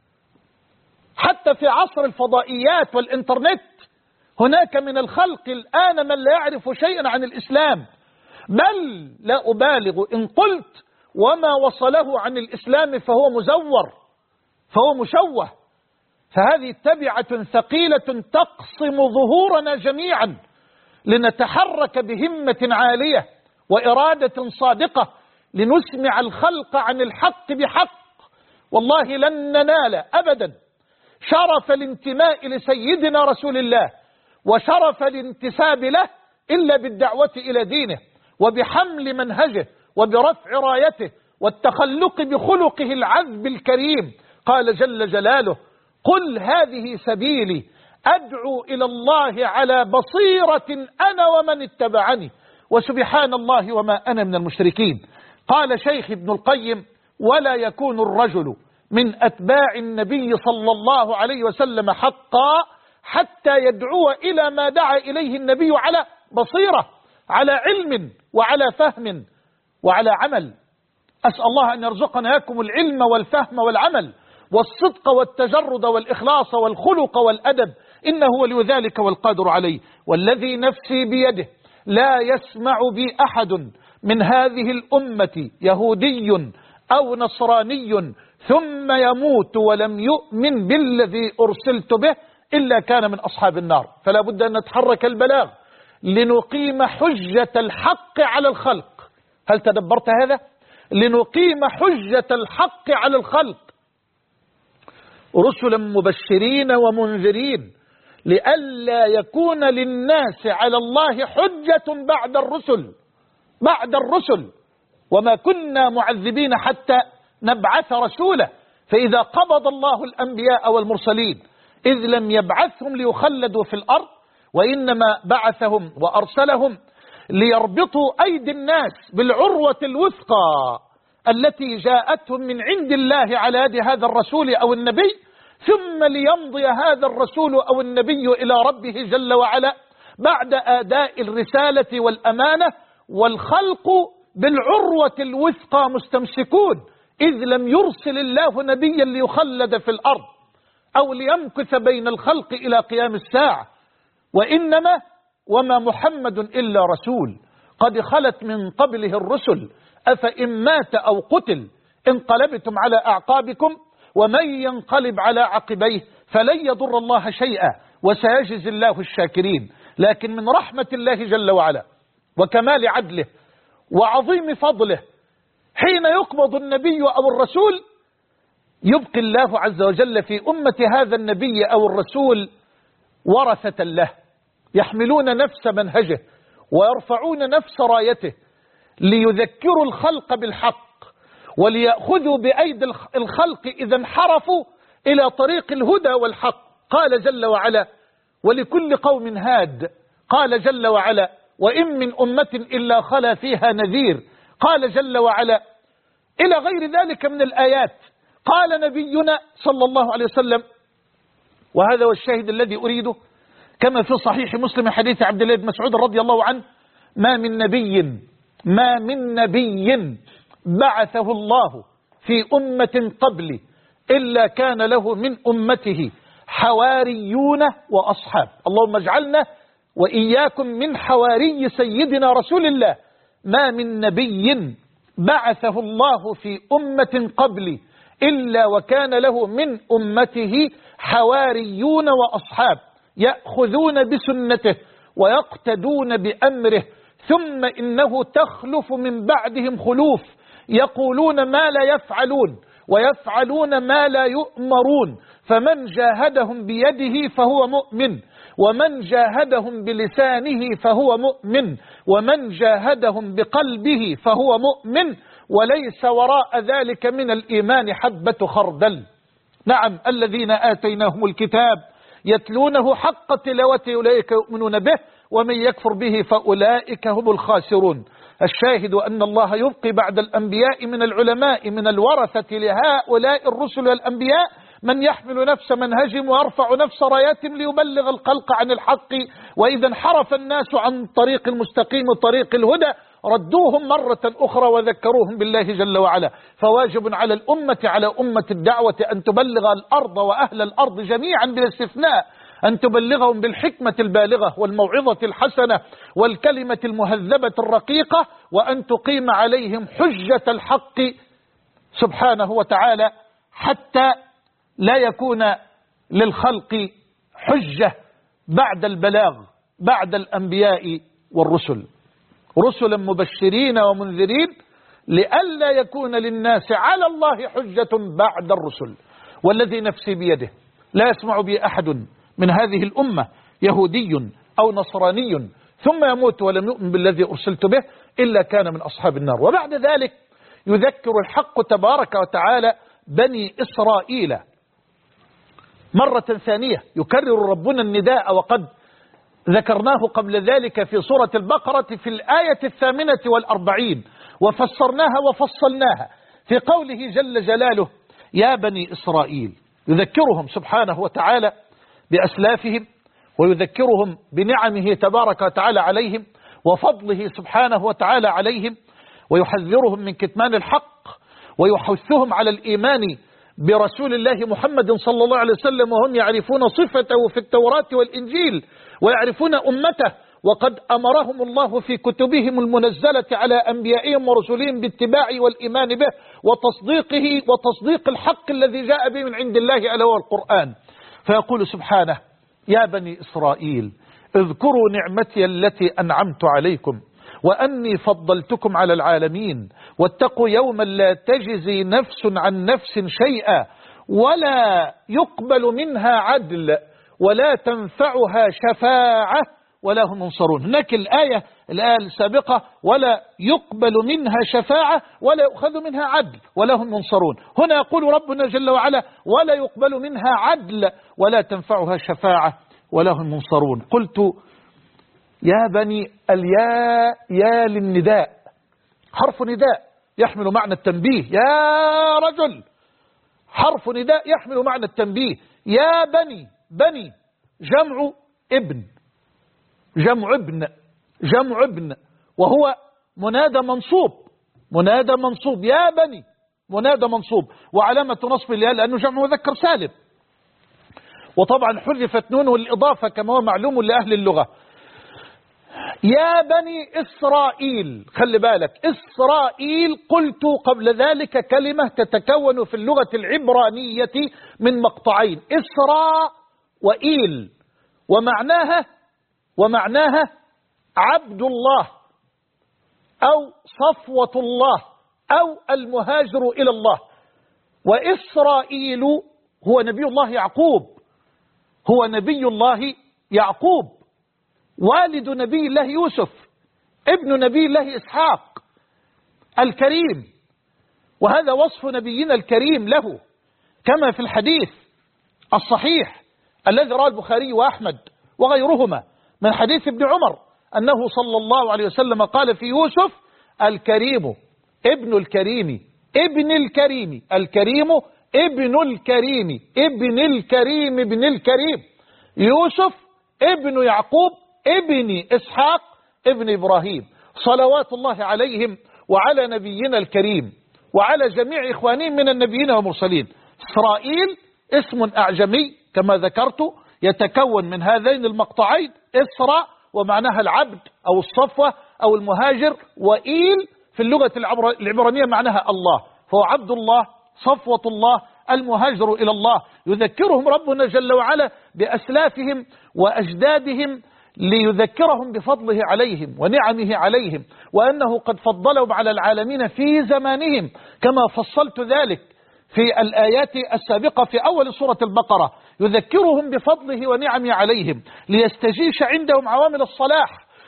حتى في عصر الفضائيات والإنترنت هناك من الخلق الآن من لا يعرف شيئا عن الإسلام، بل لا أبالغ إن قلت وما وصله عن الإسلام فهو مزور، فهو مشوه. فهذه تبعة ثقيلة تقصم ظهورنا جميعا لنتحرك بهمة عالية وإرادة صادقة لنسمع الخلق عن الحق بحق. والله لن ننال أبدا شرف الانتماء لسيدنا رسول الله وشرف الانتساب له إلا بالدعوة إلى دينه وبحمل منهجه وبرفع رايته والتخلق بخلقه العذب الكريم. قال جل جلاله: قل هذه سبيلي أدعو إلى الله على بصيرة أنا ومن اتبعني وسبحان الله وما أنا من المشركين. قال شيخ ابن القيم: ولا يكون الرجل من أتباع النبي صلى الله عليه وسلم حقا حتى يدعو إلى ما دعا إليه النبي على بصيرة، على علم وعلى فهم وعلى عمل. أسأل الله أن يرزقنا إياكم العلم والفهم والعمل والصدق والتجرد والإخلاص والخلق والأدب، إنه ولي ذلك والقادر عليه. والذي نفسي بيده لا يسمع بي أحد من هذه الأمة يهودي أو نصراني ثم يموت ولم يؤمن بالذي أرسلت به إلا كان من أصحاب النار. فلا بد أن نتحرك البلاغ لنقيم حجة الحق على الخلق. هل تدبرت هذا؟ لنقيم حجة الحق على الخلق، رسلا مبشرين ومنذرين لئلا يكون للناس على الله حجة بعد الرسل وما كنا معذبين حتى نبعث رسولا. فإذا قبض الله الأنبياء والمرسلين إذ لم يبعثهم ليخلدوا في الأرض، وإنما بعثهم وأرسلهم ليربطوا أيدي الناس بالعروة الوثقى التي جاءتهم من عند الله على يد هذا الرسول أو النبي، ثم ليمضي هذا الرسول أو النبي إلى ربه جل وعلا بعد أداء الرسالة والأمانة، والخلق بالعروة الوثقى مستمسكون، إذ لم يرسل الله نبيا ليخلد في الأرض أو ليمكث بين الخلق إلى قيام الساعة، وإنما وما محمد إلا رسول قد خلت من قبله الرسل أفإن مات أو قتل انقلبتم على أعقابكم ومن ينقلب على عقبيه فلن يضر الله شيئا وسيجزي الله الشاكرين. لكن من رحمة الله جل وعلا وكمال عدله وعظيم فضله حين يقبض النبي أو الرسول يبقي الله عز وجل في أمة هذا النبي أو الرسول ورثة له يحملون نفس منهجه ويرفعون نفس رايته ليذكروا الخلق بالحق وليأخذوا بأيدي الخلق إذا انحرفوا إلى طريق الهدى والحق. قال جل وعلا: ولكل قوم هاد. قال جل وعلا: وإن من أمة إلا خلا فيها نذير. قال جل وعلا إلى غير ذلك من الآيات. قال نبينا صلى الله عليه وسلم، وهذا هو الشاهد الذي أريده، كما في صحيح مسلم حديث عبد الله بن مسعود رضي الله عنه: ما من نبي بعثه الله في أمة قبلي إلا كان له من أمته حواريون وأصحاب. اللهم اجعلنا وإياكم من حواري سيدنا رسول الله. ما من نبي بعثه الله في أمة قبلي إلا وكان له من أمته حواريون وأصحاب يأخذون بسنته ويقتدون بأمره، ثم إنه تخلف من بعدهم خلوف يقولون ما لا يفعلون ويفعلون ما لا يؤمرون، فمن جاهدهم بيده فهو مؤمن، ومن جاهدهم بلسانه فهو مؤمن، ومن جاهدهم بقلبه فهو مؤمن، وليس وراء ذلك من الإيمان حبة خردل. نعم، الذين آتيناهم الكتاب يتلونه حق تلاوته أولئك يؤمنون به ومن يكفر به فأولئك هم الخاسرون. الشاهد أن الله يبقي بعد الأنبياء من العلماء من الورثة لهؤلاء الرسل والأنبياء من يحمل نفس منهجهم ويرفع نفس راياتهم ليبلغ الخلق عن الحق، وإذا انحرف الناس عن طريق المستقيم وطريق الهدى ردوهم مرة أخرى وذكروهم بالله جل وعلا. فواجب على الأمة، على أمة الدعوة، أن تبلغ الأرض وأهل الأرض جميعا بلا استثناء، أن تبلغهم بالحكمة البالغة والموعظة الحسنة والكلمة المهذبة الرقيقة، وأن تقيم عليهم حجة الحق سبحانه وتعالى، حتى لا يكون للخلق حجة بعد البلاغ بعد الأنبياء والرسل، رسلا مبشرين ومنذرين لئلا يكون للناس على الله حجة بعد الرسل. والذي نفسي بيده لا يسمع بي أحد من هذه الأمة يهودي أو نصراني ثم يموت ولم يؤمن بالذي أرسلت به إلا كان من أصحاب النار. وبعد ذلك يذكر الحق تبارك وتعالى بني إسرائيل مرة ثانية، يكرر ربنا النداء، وقد ذكرناه قبل ذلك في سورة البقرة في الآية 48 وفسرناها وفصلناها في قوله جل جلاله يا بني إسرائيل، يذكرهم سبحانه وتعالى بأسلافهم ويذكرهم بنعمه تبارك وتعالى عليهم وفضله سبحانه وتعالى عليهم، ويحذرهم من كتمان الحق ويحثهم على الإيمان برسول الله محمد صلى الله عليه وسلم، وهم يعرفون صفته في التوراة والإنجيل ويعرفون أمته، وقد أمرهم الله في كتبهم المنزلة على أنبيائهم ورسولهم باتباع والإيمان به وتصديقه وتصديق الحق الذي جاء به من عند الله ألا هو القرآن. فيقول سبحانه يا بني إسرائيل اذكروا نعمتي التي أنعمت عليكم وأني فضلتكم على العالمين واتقوا يوما لا تجزي نفس عن نفس شيئا ولا يقبل منها عدل ولا تنفعها شفاعة ولا هم ينصرون. هناك الآية السابقة ولا يقبل منها شفاعة ولا يؤخذ منها عدل ولا هم ينصرون. هنا يقول ربنا جل وعلا ولا يقبل منها عدل ولا تنفعها شفاعة ولا هم ينصرون. قلت يا بني، الياء يا للنداء، حرف نداء يحمل معنى التنبيه، يا رجل، حرف نداء يحمل معنى التنبيه. يا بني، بني جمع ابن، جمع ابن، جمع ابن، وهو منادى منصوب، منادى منصوب، يا بني منادى منصوب، وعلامة نصب الياء لأنه جمع مذكر سالم، وطبعا حذفت نون الإضافة كما هو معلوم لأهل اللغة. يا بني إسرائيل، خلي بالك إسرائيل قلت قبل ذلك كلمة تتكون في اللغة العبرانية من مقطعين، إسراء وإيل، ومعناها عبد الله أو صفوة الله أو المهاجر إلى الله. وإسرائيل هو نبي الله يعقوب، هو نبي الله يعقوب والد نبي الله يوسف ابن نبي الله إسحاق الكريم، وهذا وصف نبينا الكريم له كما في الحديث الصحيح الذي رواه البخاري وأحمد وغيرهما من حديث ابن عمر أنه صلى الله عليه وسلم قال في يوسف الكريم ابن الكريم ابن الكريم، الكريم ابن الكريم ابن الكريم ابن الكريم، يوسف ابن يعقوب ابن إسحاق ابن إبراهيم، صلوات الله عليهم وعلى نبينا الكريم وعلى جميع إخوانهم من النبيين والمرسلين. إسرائيل اسم أعجمي كما ذكرت يتكون من هذين المقطعين، إسراء ومعناها العبد أو الصفوة أو المهاجر، وإيل في اللغة العبرانية معناها الله، فهو عبد الله صفوة الله المهاجر إلى الله. يذكرهم ربنا جل وعلا بأسلافهم وأجدادهم ليذكرهم بفضله عليهم ونعمه عليهم، وأنه قد فضلهم على العالمين في زمانهم كما فصلت ذلك في الآيات السابقة في أول سورة البقرة. يذكرهم بفضله ونعمه عليهم ليستجيش عندهم عوامل الصلاح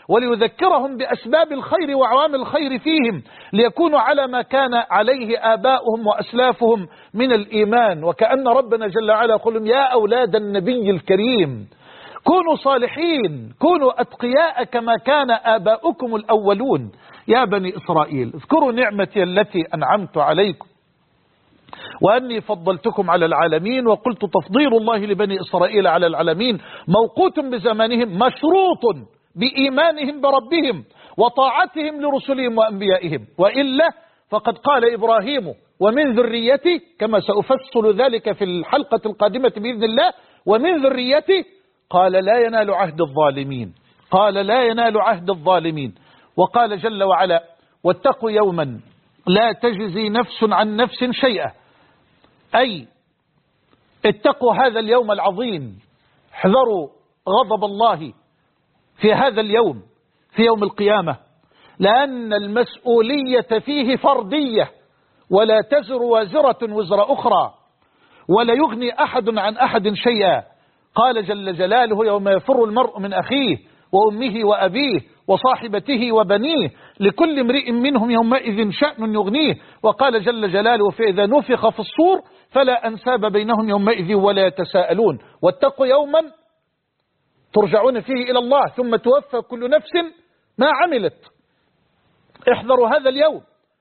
وليذكرهم بأسباب الخير وعوامل الخير فيهم ليكونوا على ما كان عليه آباؤهم وأسلافهم من الإيمان. وكأن ربنا جل وعلا يقول يا أولاد النبي الكريم كونوا صالحين، كونوا أتقياء كما كان آباؤكم الأولون. يا بني إسرائيل اذكروا نعمتي التي أنعمت عليكم وأني فضلتكم على العالمين. وقلت تفضيل الله لبني إسرائيل على العالمين موقوت بزمانهم مشروط بإيمانهم بربهم وطاعتهم لرسلهم وأنبيائهم، وإلا فقد قال إبراهيم ومن ذريتي، كما سأفصل ذلك في الحلقة القادمة بإذن الله، ومن ذريتي قال لا ينال عهد الظالمين، قال لا ينال عهد الظالمين. وقال جل وعلا واتقوا يوما لا تجزي نفس عن نفس شيئا، أي اتقوا هذا اليوم العظيم، احذروا غضب الله في هذا اليوم، في يوم القيامة، لأن المسؤولية فيه فردية ولا تزر وازرة وزر أخرى ولا يغني أحد عن أحد شيئا. قال جل جلاله يوم يفر المرء من أخيه وأمه وأبيه وصاحبته وبنيه لكل امرئ منهم يومئذ شأن يغنيه. وقال جل جلاله فإذا نفخ في الصور فلا أنساب بينهم يومئذ ولا يتساءلون. واتقوا يوما ترجعون فيه إلى الله ثم توفى كل نفس ما عملت. احذروا هذا اليوم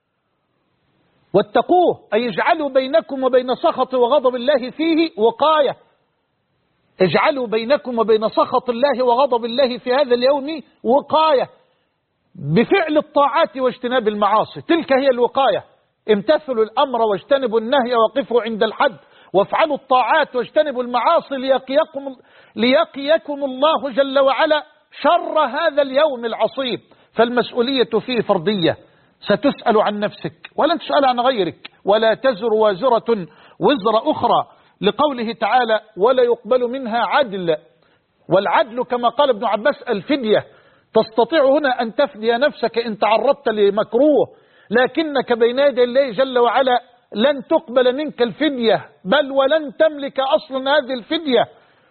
واتقوه، أي اجعلوا بينكم وبين سخط وغضب الله فيه وقاية. اجعلوا بينكم وبين سخط الله وغضب الله في هذا اليوم وقاية بفعل الطاعات واجتناب المعاصي، تلك هي الوقاية. امتثلوا الأمر واجتنبوا النهي وقفوا عند الحد وافعلوا الطاعات واجتنبوا المعاصي ليقيكم الله جل وعلا شر هذا اليوم العصيب. فالمسؤولية فيه فردية، ستسأل عن نفسك ولن تسأل عن غيرك، ولا تزر وازرة وزر أخرى، لقوله تعالى ولا يقبل منها عدل. والعدل كما قال ابن عباس الفدية، تستطيع هنا أن تفدي نفسك إن تعرضت لمكروه، لكنك بين يدي الله جل وعلا لن تقبل منك الفدية، بل ولن تملك أصلا هذه الفدية.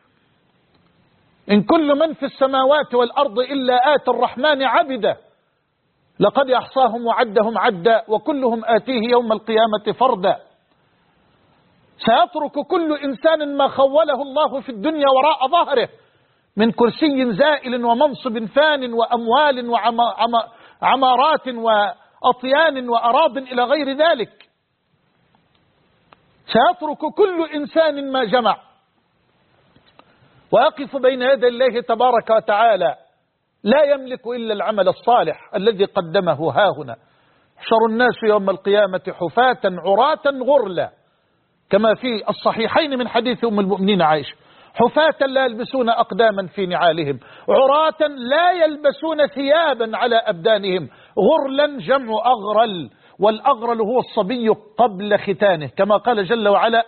إن كل من في السماوات والأرض إلا آتى الرحمن عبدا لقد أحصاهم وعدهم عدا وكلهم آتيه يوم القيامة فردا. سيترك كل إنسان ما خوله الله في الدنيا وراء ظهره من كرسي زائل ومنصب فان وأموال وعمارات وأطيان وأراض إلى غير ذلك. سيترك كل إنسان ما جمع ويقف بين يدي الله تبارك وتعالى لا يملك إلا العمل الصالح الذي قدمه هاهنا. حشر الناس يوم القيامة حفاة عراة غرلا، كما في الصحيحين من حديث أم المؤمنين عائشة، حفاة لا يلبسون أقداما في نعالهم، عراة لا يلبسون ثيابا على أبدانهم، غرلا جمع أغرل، والأغرل هو الصبي قبل ختانه، كما قال جل وعلا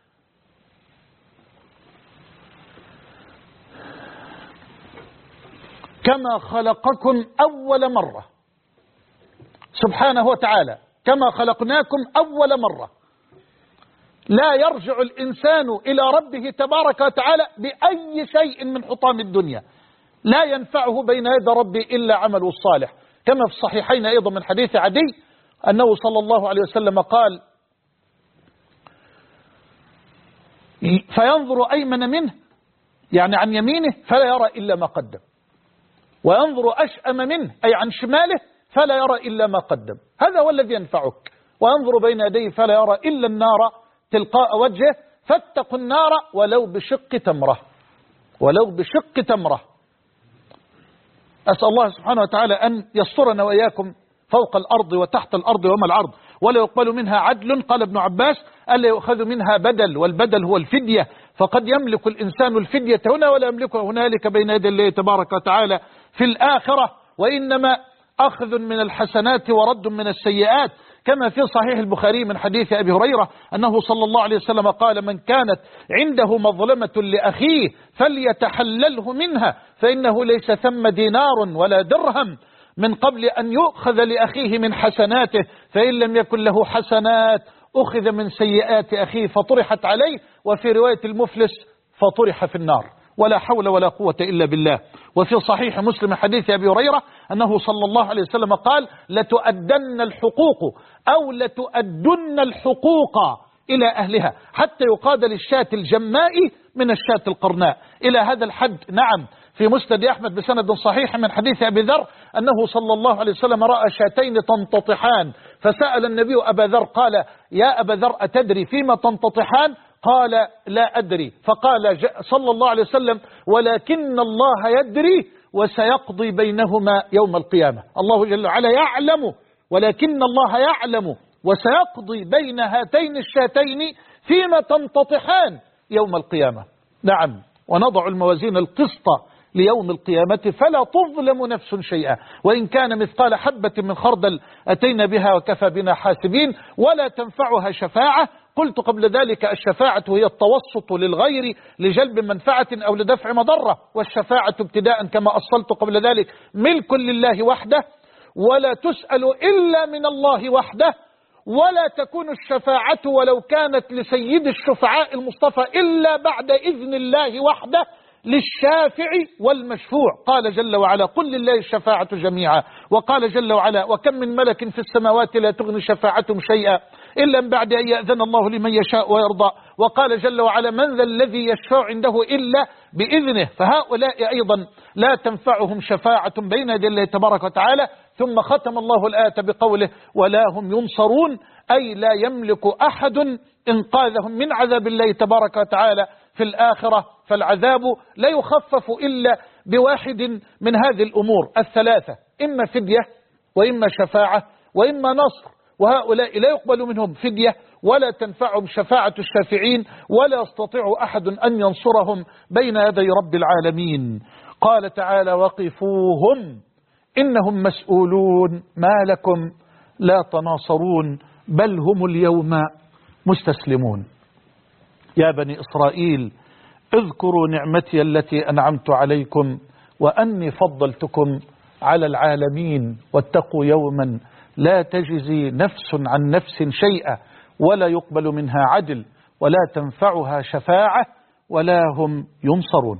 كما خلقكم أول مرة، سبحانه وتعالى كما خلقناكم أول مرة. لا يرجع الإنسان إلى ربه تبارك وتعالى بأي شيء من حطام الدنيا، لا ينفعه بين يدي ربه إلا عمله الصالح، كما في الصحيحين أيضا من حديث عدي أنه صلى الله عليه وسلم قال فينظر أيمن منه، يعني عن يمينه، فلا يرى إلا ما قدم، وينظر أشأم منه أي عن شماله فلا يرى إلا ما قدم. هذا هو الذي ينفعك. وينظر بين يديه فلا يرى إلا النار تلقاء وجهه، فاتقوا النار ولو بشق تمرة، ولو بشق تمرة. أسأل الله سبحانه وتعالى أن يسترنا وإياكم فوق الأرض وتحت الأرض وما العرض. ولا يقبل منها عدل، قال ابن عباس ألا يؤخذ منها بدل، والبدل هو الفدية، فقد يملك الإنسان الفدية هنا ولا يملكها هنالك بين يدي الله تبارك وتعالى في الآخرة، وإنما أخذ من الحسنات ورد من السيئات، كما في صحيح البخاري من حديث أبي هريرة أنه صلى الله عليه وسلم قال من كانت عنده مظلمة لأخيه فليتحلله منها، فإنه ليس ثم دينار ولا درهم من قبل أن يؤخذ لأخيه من حسناته، فإن لم يكن له حسنات أخذ من سيئات أخيه فطرحت عليه، وفي رواية المفلس فطرح في النار. ولا حول ولا قوة إلا بالله. وفي صحيح مسلم حديث أبي هريرة أنه صلى الله عليه وسلم قال لتؤدن الحقوق أو لتؤدن الحقوق إلى أهلها حتى يقاد للشاة الجماء من الشاة القرناء. إلى هذا الحد نعم في مسند أحمد بسند صحيح من حديث أبي ذر أنه صلى الله عليه وسلم رأى شاتين تنتطحان فسأل النبي أبا ذر قال يا أبا ذر أتدري فيما تنتطحان؟ قال لا أدري. فقال صلى الله عليه وسلم ولكن الله يدري وسيقضي بينهما يوم القيامة. الله جل وعلا يعلم ولكن الله يعلم وسيقضي بين هاتين الشاتين فيما تنتطحان يوم القيامة. نعم ونضع الموازين القسط ليوم القيامة فلا تظلم نفس شيئا وإن كان مثقال حبة من خردل أتينا بها وكفى بنا حاسبين ولا تنفعها شفاعة. قلت قبل ذلك الشفاعة هي التوسط للغير لجلب منفعة أو لدفع مضرة، والشفاعة ابتداء كما أصلت قبل ذلك ملك لله وحده ولا تسأل إلا من الله وحده، ولا تكون الشفاعة ولو كانت لسيد الشفعاء المصطفى إلا بعد إذن الله وحده للشافع والمشفوع. قال جل وعلا قل لله الشفاعة جميعا. وقال جل وعلا وكم من ملك في السماوات لا تغني شفاعتهم شيئا إلا من بعد أن يأذن الله لمن يشاء ويرضى. وقال جل وعلا من ذا الذي يشفع عنده إلا بإذنه. فهؤلاء أيضا لا تنفعهم شفاعة بين يدي الله تبارك وتعالى. ثم ختم الله الآية بقوله ولا هم ينصرون، أي لا يملك أحد إنقاذهم من عذاب الله تبارك وتعالى في الآخرة. فالعذاب لا يخفف إلا بواحد من هذه الأمور الثلاثة، إما فدية وإما شفاعة وإما نصر، وهؤلاء لا يقبل منهم فدية ولا تنفعهم شفاعة الشافعين ولا يستطيع أحد أن ينصرهم بين يدي رب العالمين. قال تعالى وقفوهم إنهم مسؤولون ما لكم لا تناصرون بل هم اليوم مستسلمون. يا بني إسرائيل اذكروا نعمتي التي أنعمت عليكم وأني فضلتكم على العالمين واتقوا يوما لا تجزي نفس عن نفس شيئا ولا يقبل منها عدل ولا تنفعها شفاعة ولا هم ينصرون.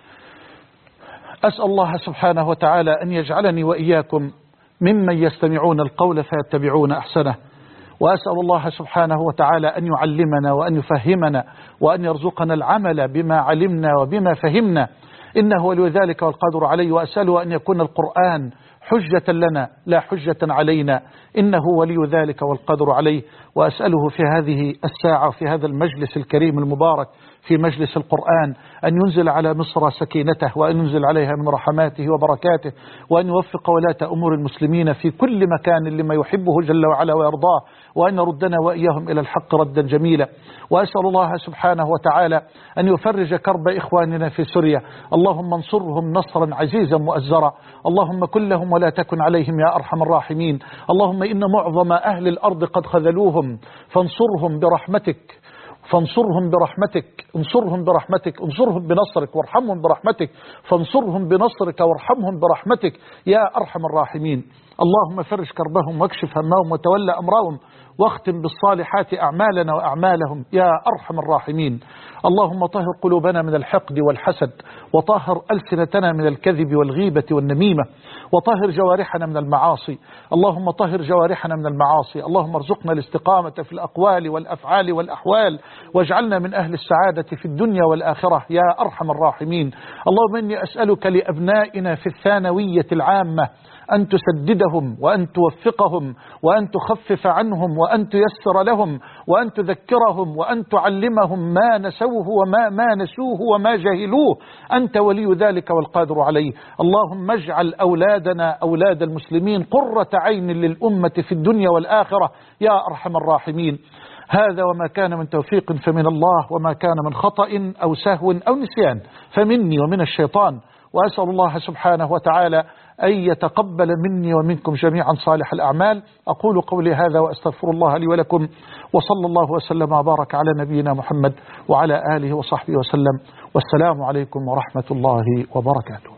أسأل الله سبحانه وتعالى أن يجعلني وإياكم ممن يستمعون القول فيتبعون أحسنه، وأسأل الله سبحانه وتعالى أن يعلمنا وأن يفهمنا وأن يرزقنا العمل بما علمنا وبما فهمنا إنه ولي ذلك والقادر عليه. وأسأله أن يكون القرآن حجة لنا لا حجة علينا إنه ولي ذلك والقادر عليه. وأسأله في هذه الساعة في هذا المجلس الكريم المبارك في مجلس القرآن أن ينزل على مصر سكينته وأن ينزل عليها من رحماته وبركاته وأن يوفق ولاة أمور المسلمين في كل مكان لما يحبه جل وعلا ويرضاه وأن يردنا وإياهم إلى الحق ردا جميلا. وأسأل الله سبحانه وتعالى أن يفرج كرب إخواننا في سوريا، اللهم انصرهم نصرا عزيزا مؤزرا، اللهم كن لهم ولا تكن عليهم يا أرحم الراحمين. اللهم إن معظم أهل الأرض قد خذلوهم فانصرهم برحمتك فانصرهم برحمتك انصرهم برحمتك انصرهم بنصرك وارحمهم برحمتك فانصرهم بنصرك وارحمهم برحمتك يا أرحم الراحمين. اللهم فرج كربهم واكشف همهم وتولى أمرهم واختم بالصالحات أعمالنا وأعمالهم يا أرحم الراحمين. اللهم طهر قلوبنا من الحقد والحسد وطهر ألسنتنا من الكذب والغيبة والنميمة وطهر جوارحنا من المعاصي. اللهم طهر جوارحنا من المعاصي. اللهم ارزقنا الاستقامة في الأقوال والأفعال والأحوال واجعلنا من أهل السعادة في الدنيا والآخرة يا أرحم الراحمين. اللهم إني أسألك لأبنائنا في الثانوية العامة أن تسددهم وأن توفقهم وأن تخفف عنهم وأن تيسر لهم وأن تذكرهم وأن تعلمهم ما نسوه وما نسوه وما جهلوه أنت ولي ذلك والقادر عليه. اللهم اجعل أولادنا أولاد المسلمين قرة عين للأمة في الدنيا والآخرة يا أرحم الراحمين. هذا وما كان من توفيق فمن الله وما كان من خطأ أو سهو أو نسيان فمني ومن الشيطان. وأسأل الله سبحانه وتعالى أن يتقبل مني ومنكم جميعا صالح الأعمال. أقول قولي هذا وأستغفر الله لي ولكم وصلى الله وسلم وبارك على نبينا محمد وعلى آله وصحبه وسلم والسلام عليكم ورحمة الله وبركاته.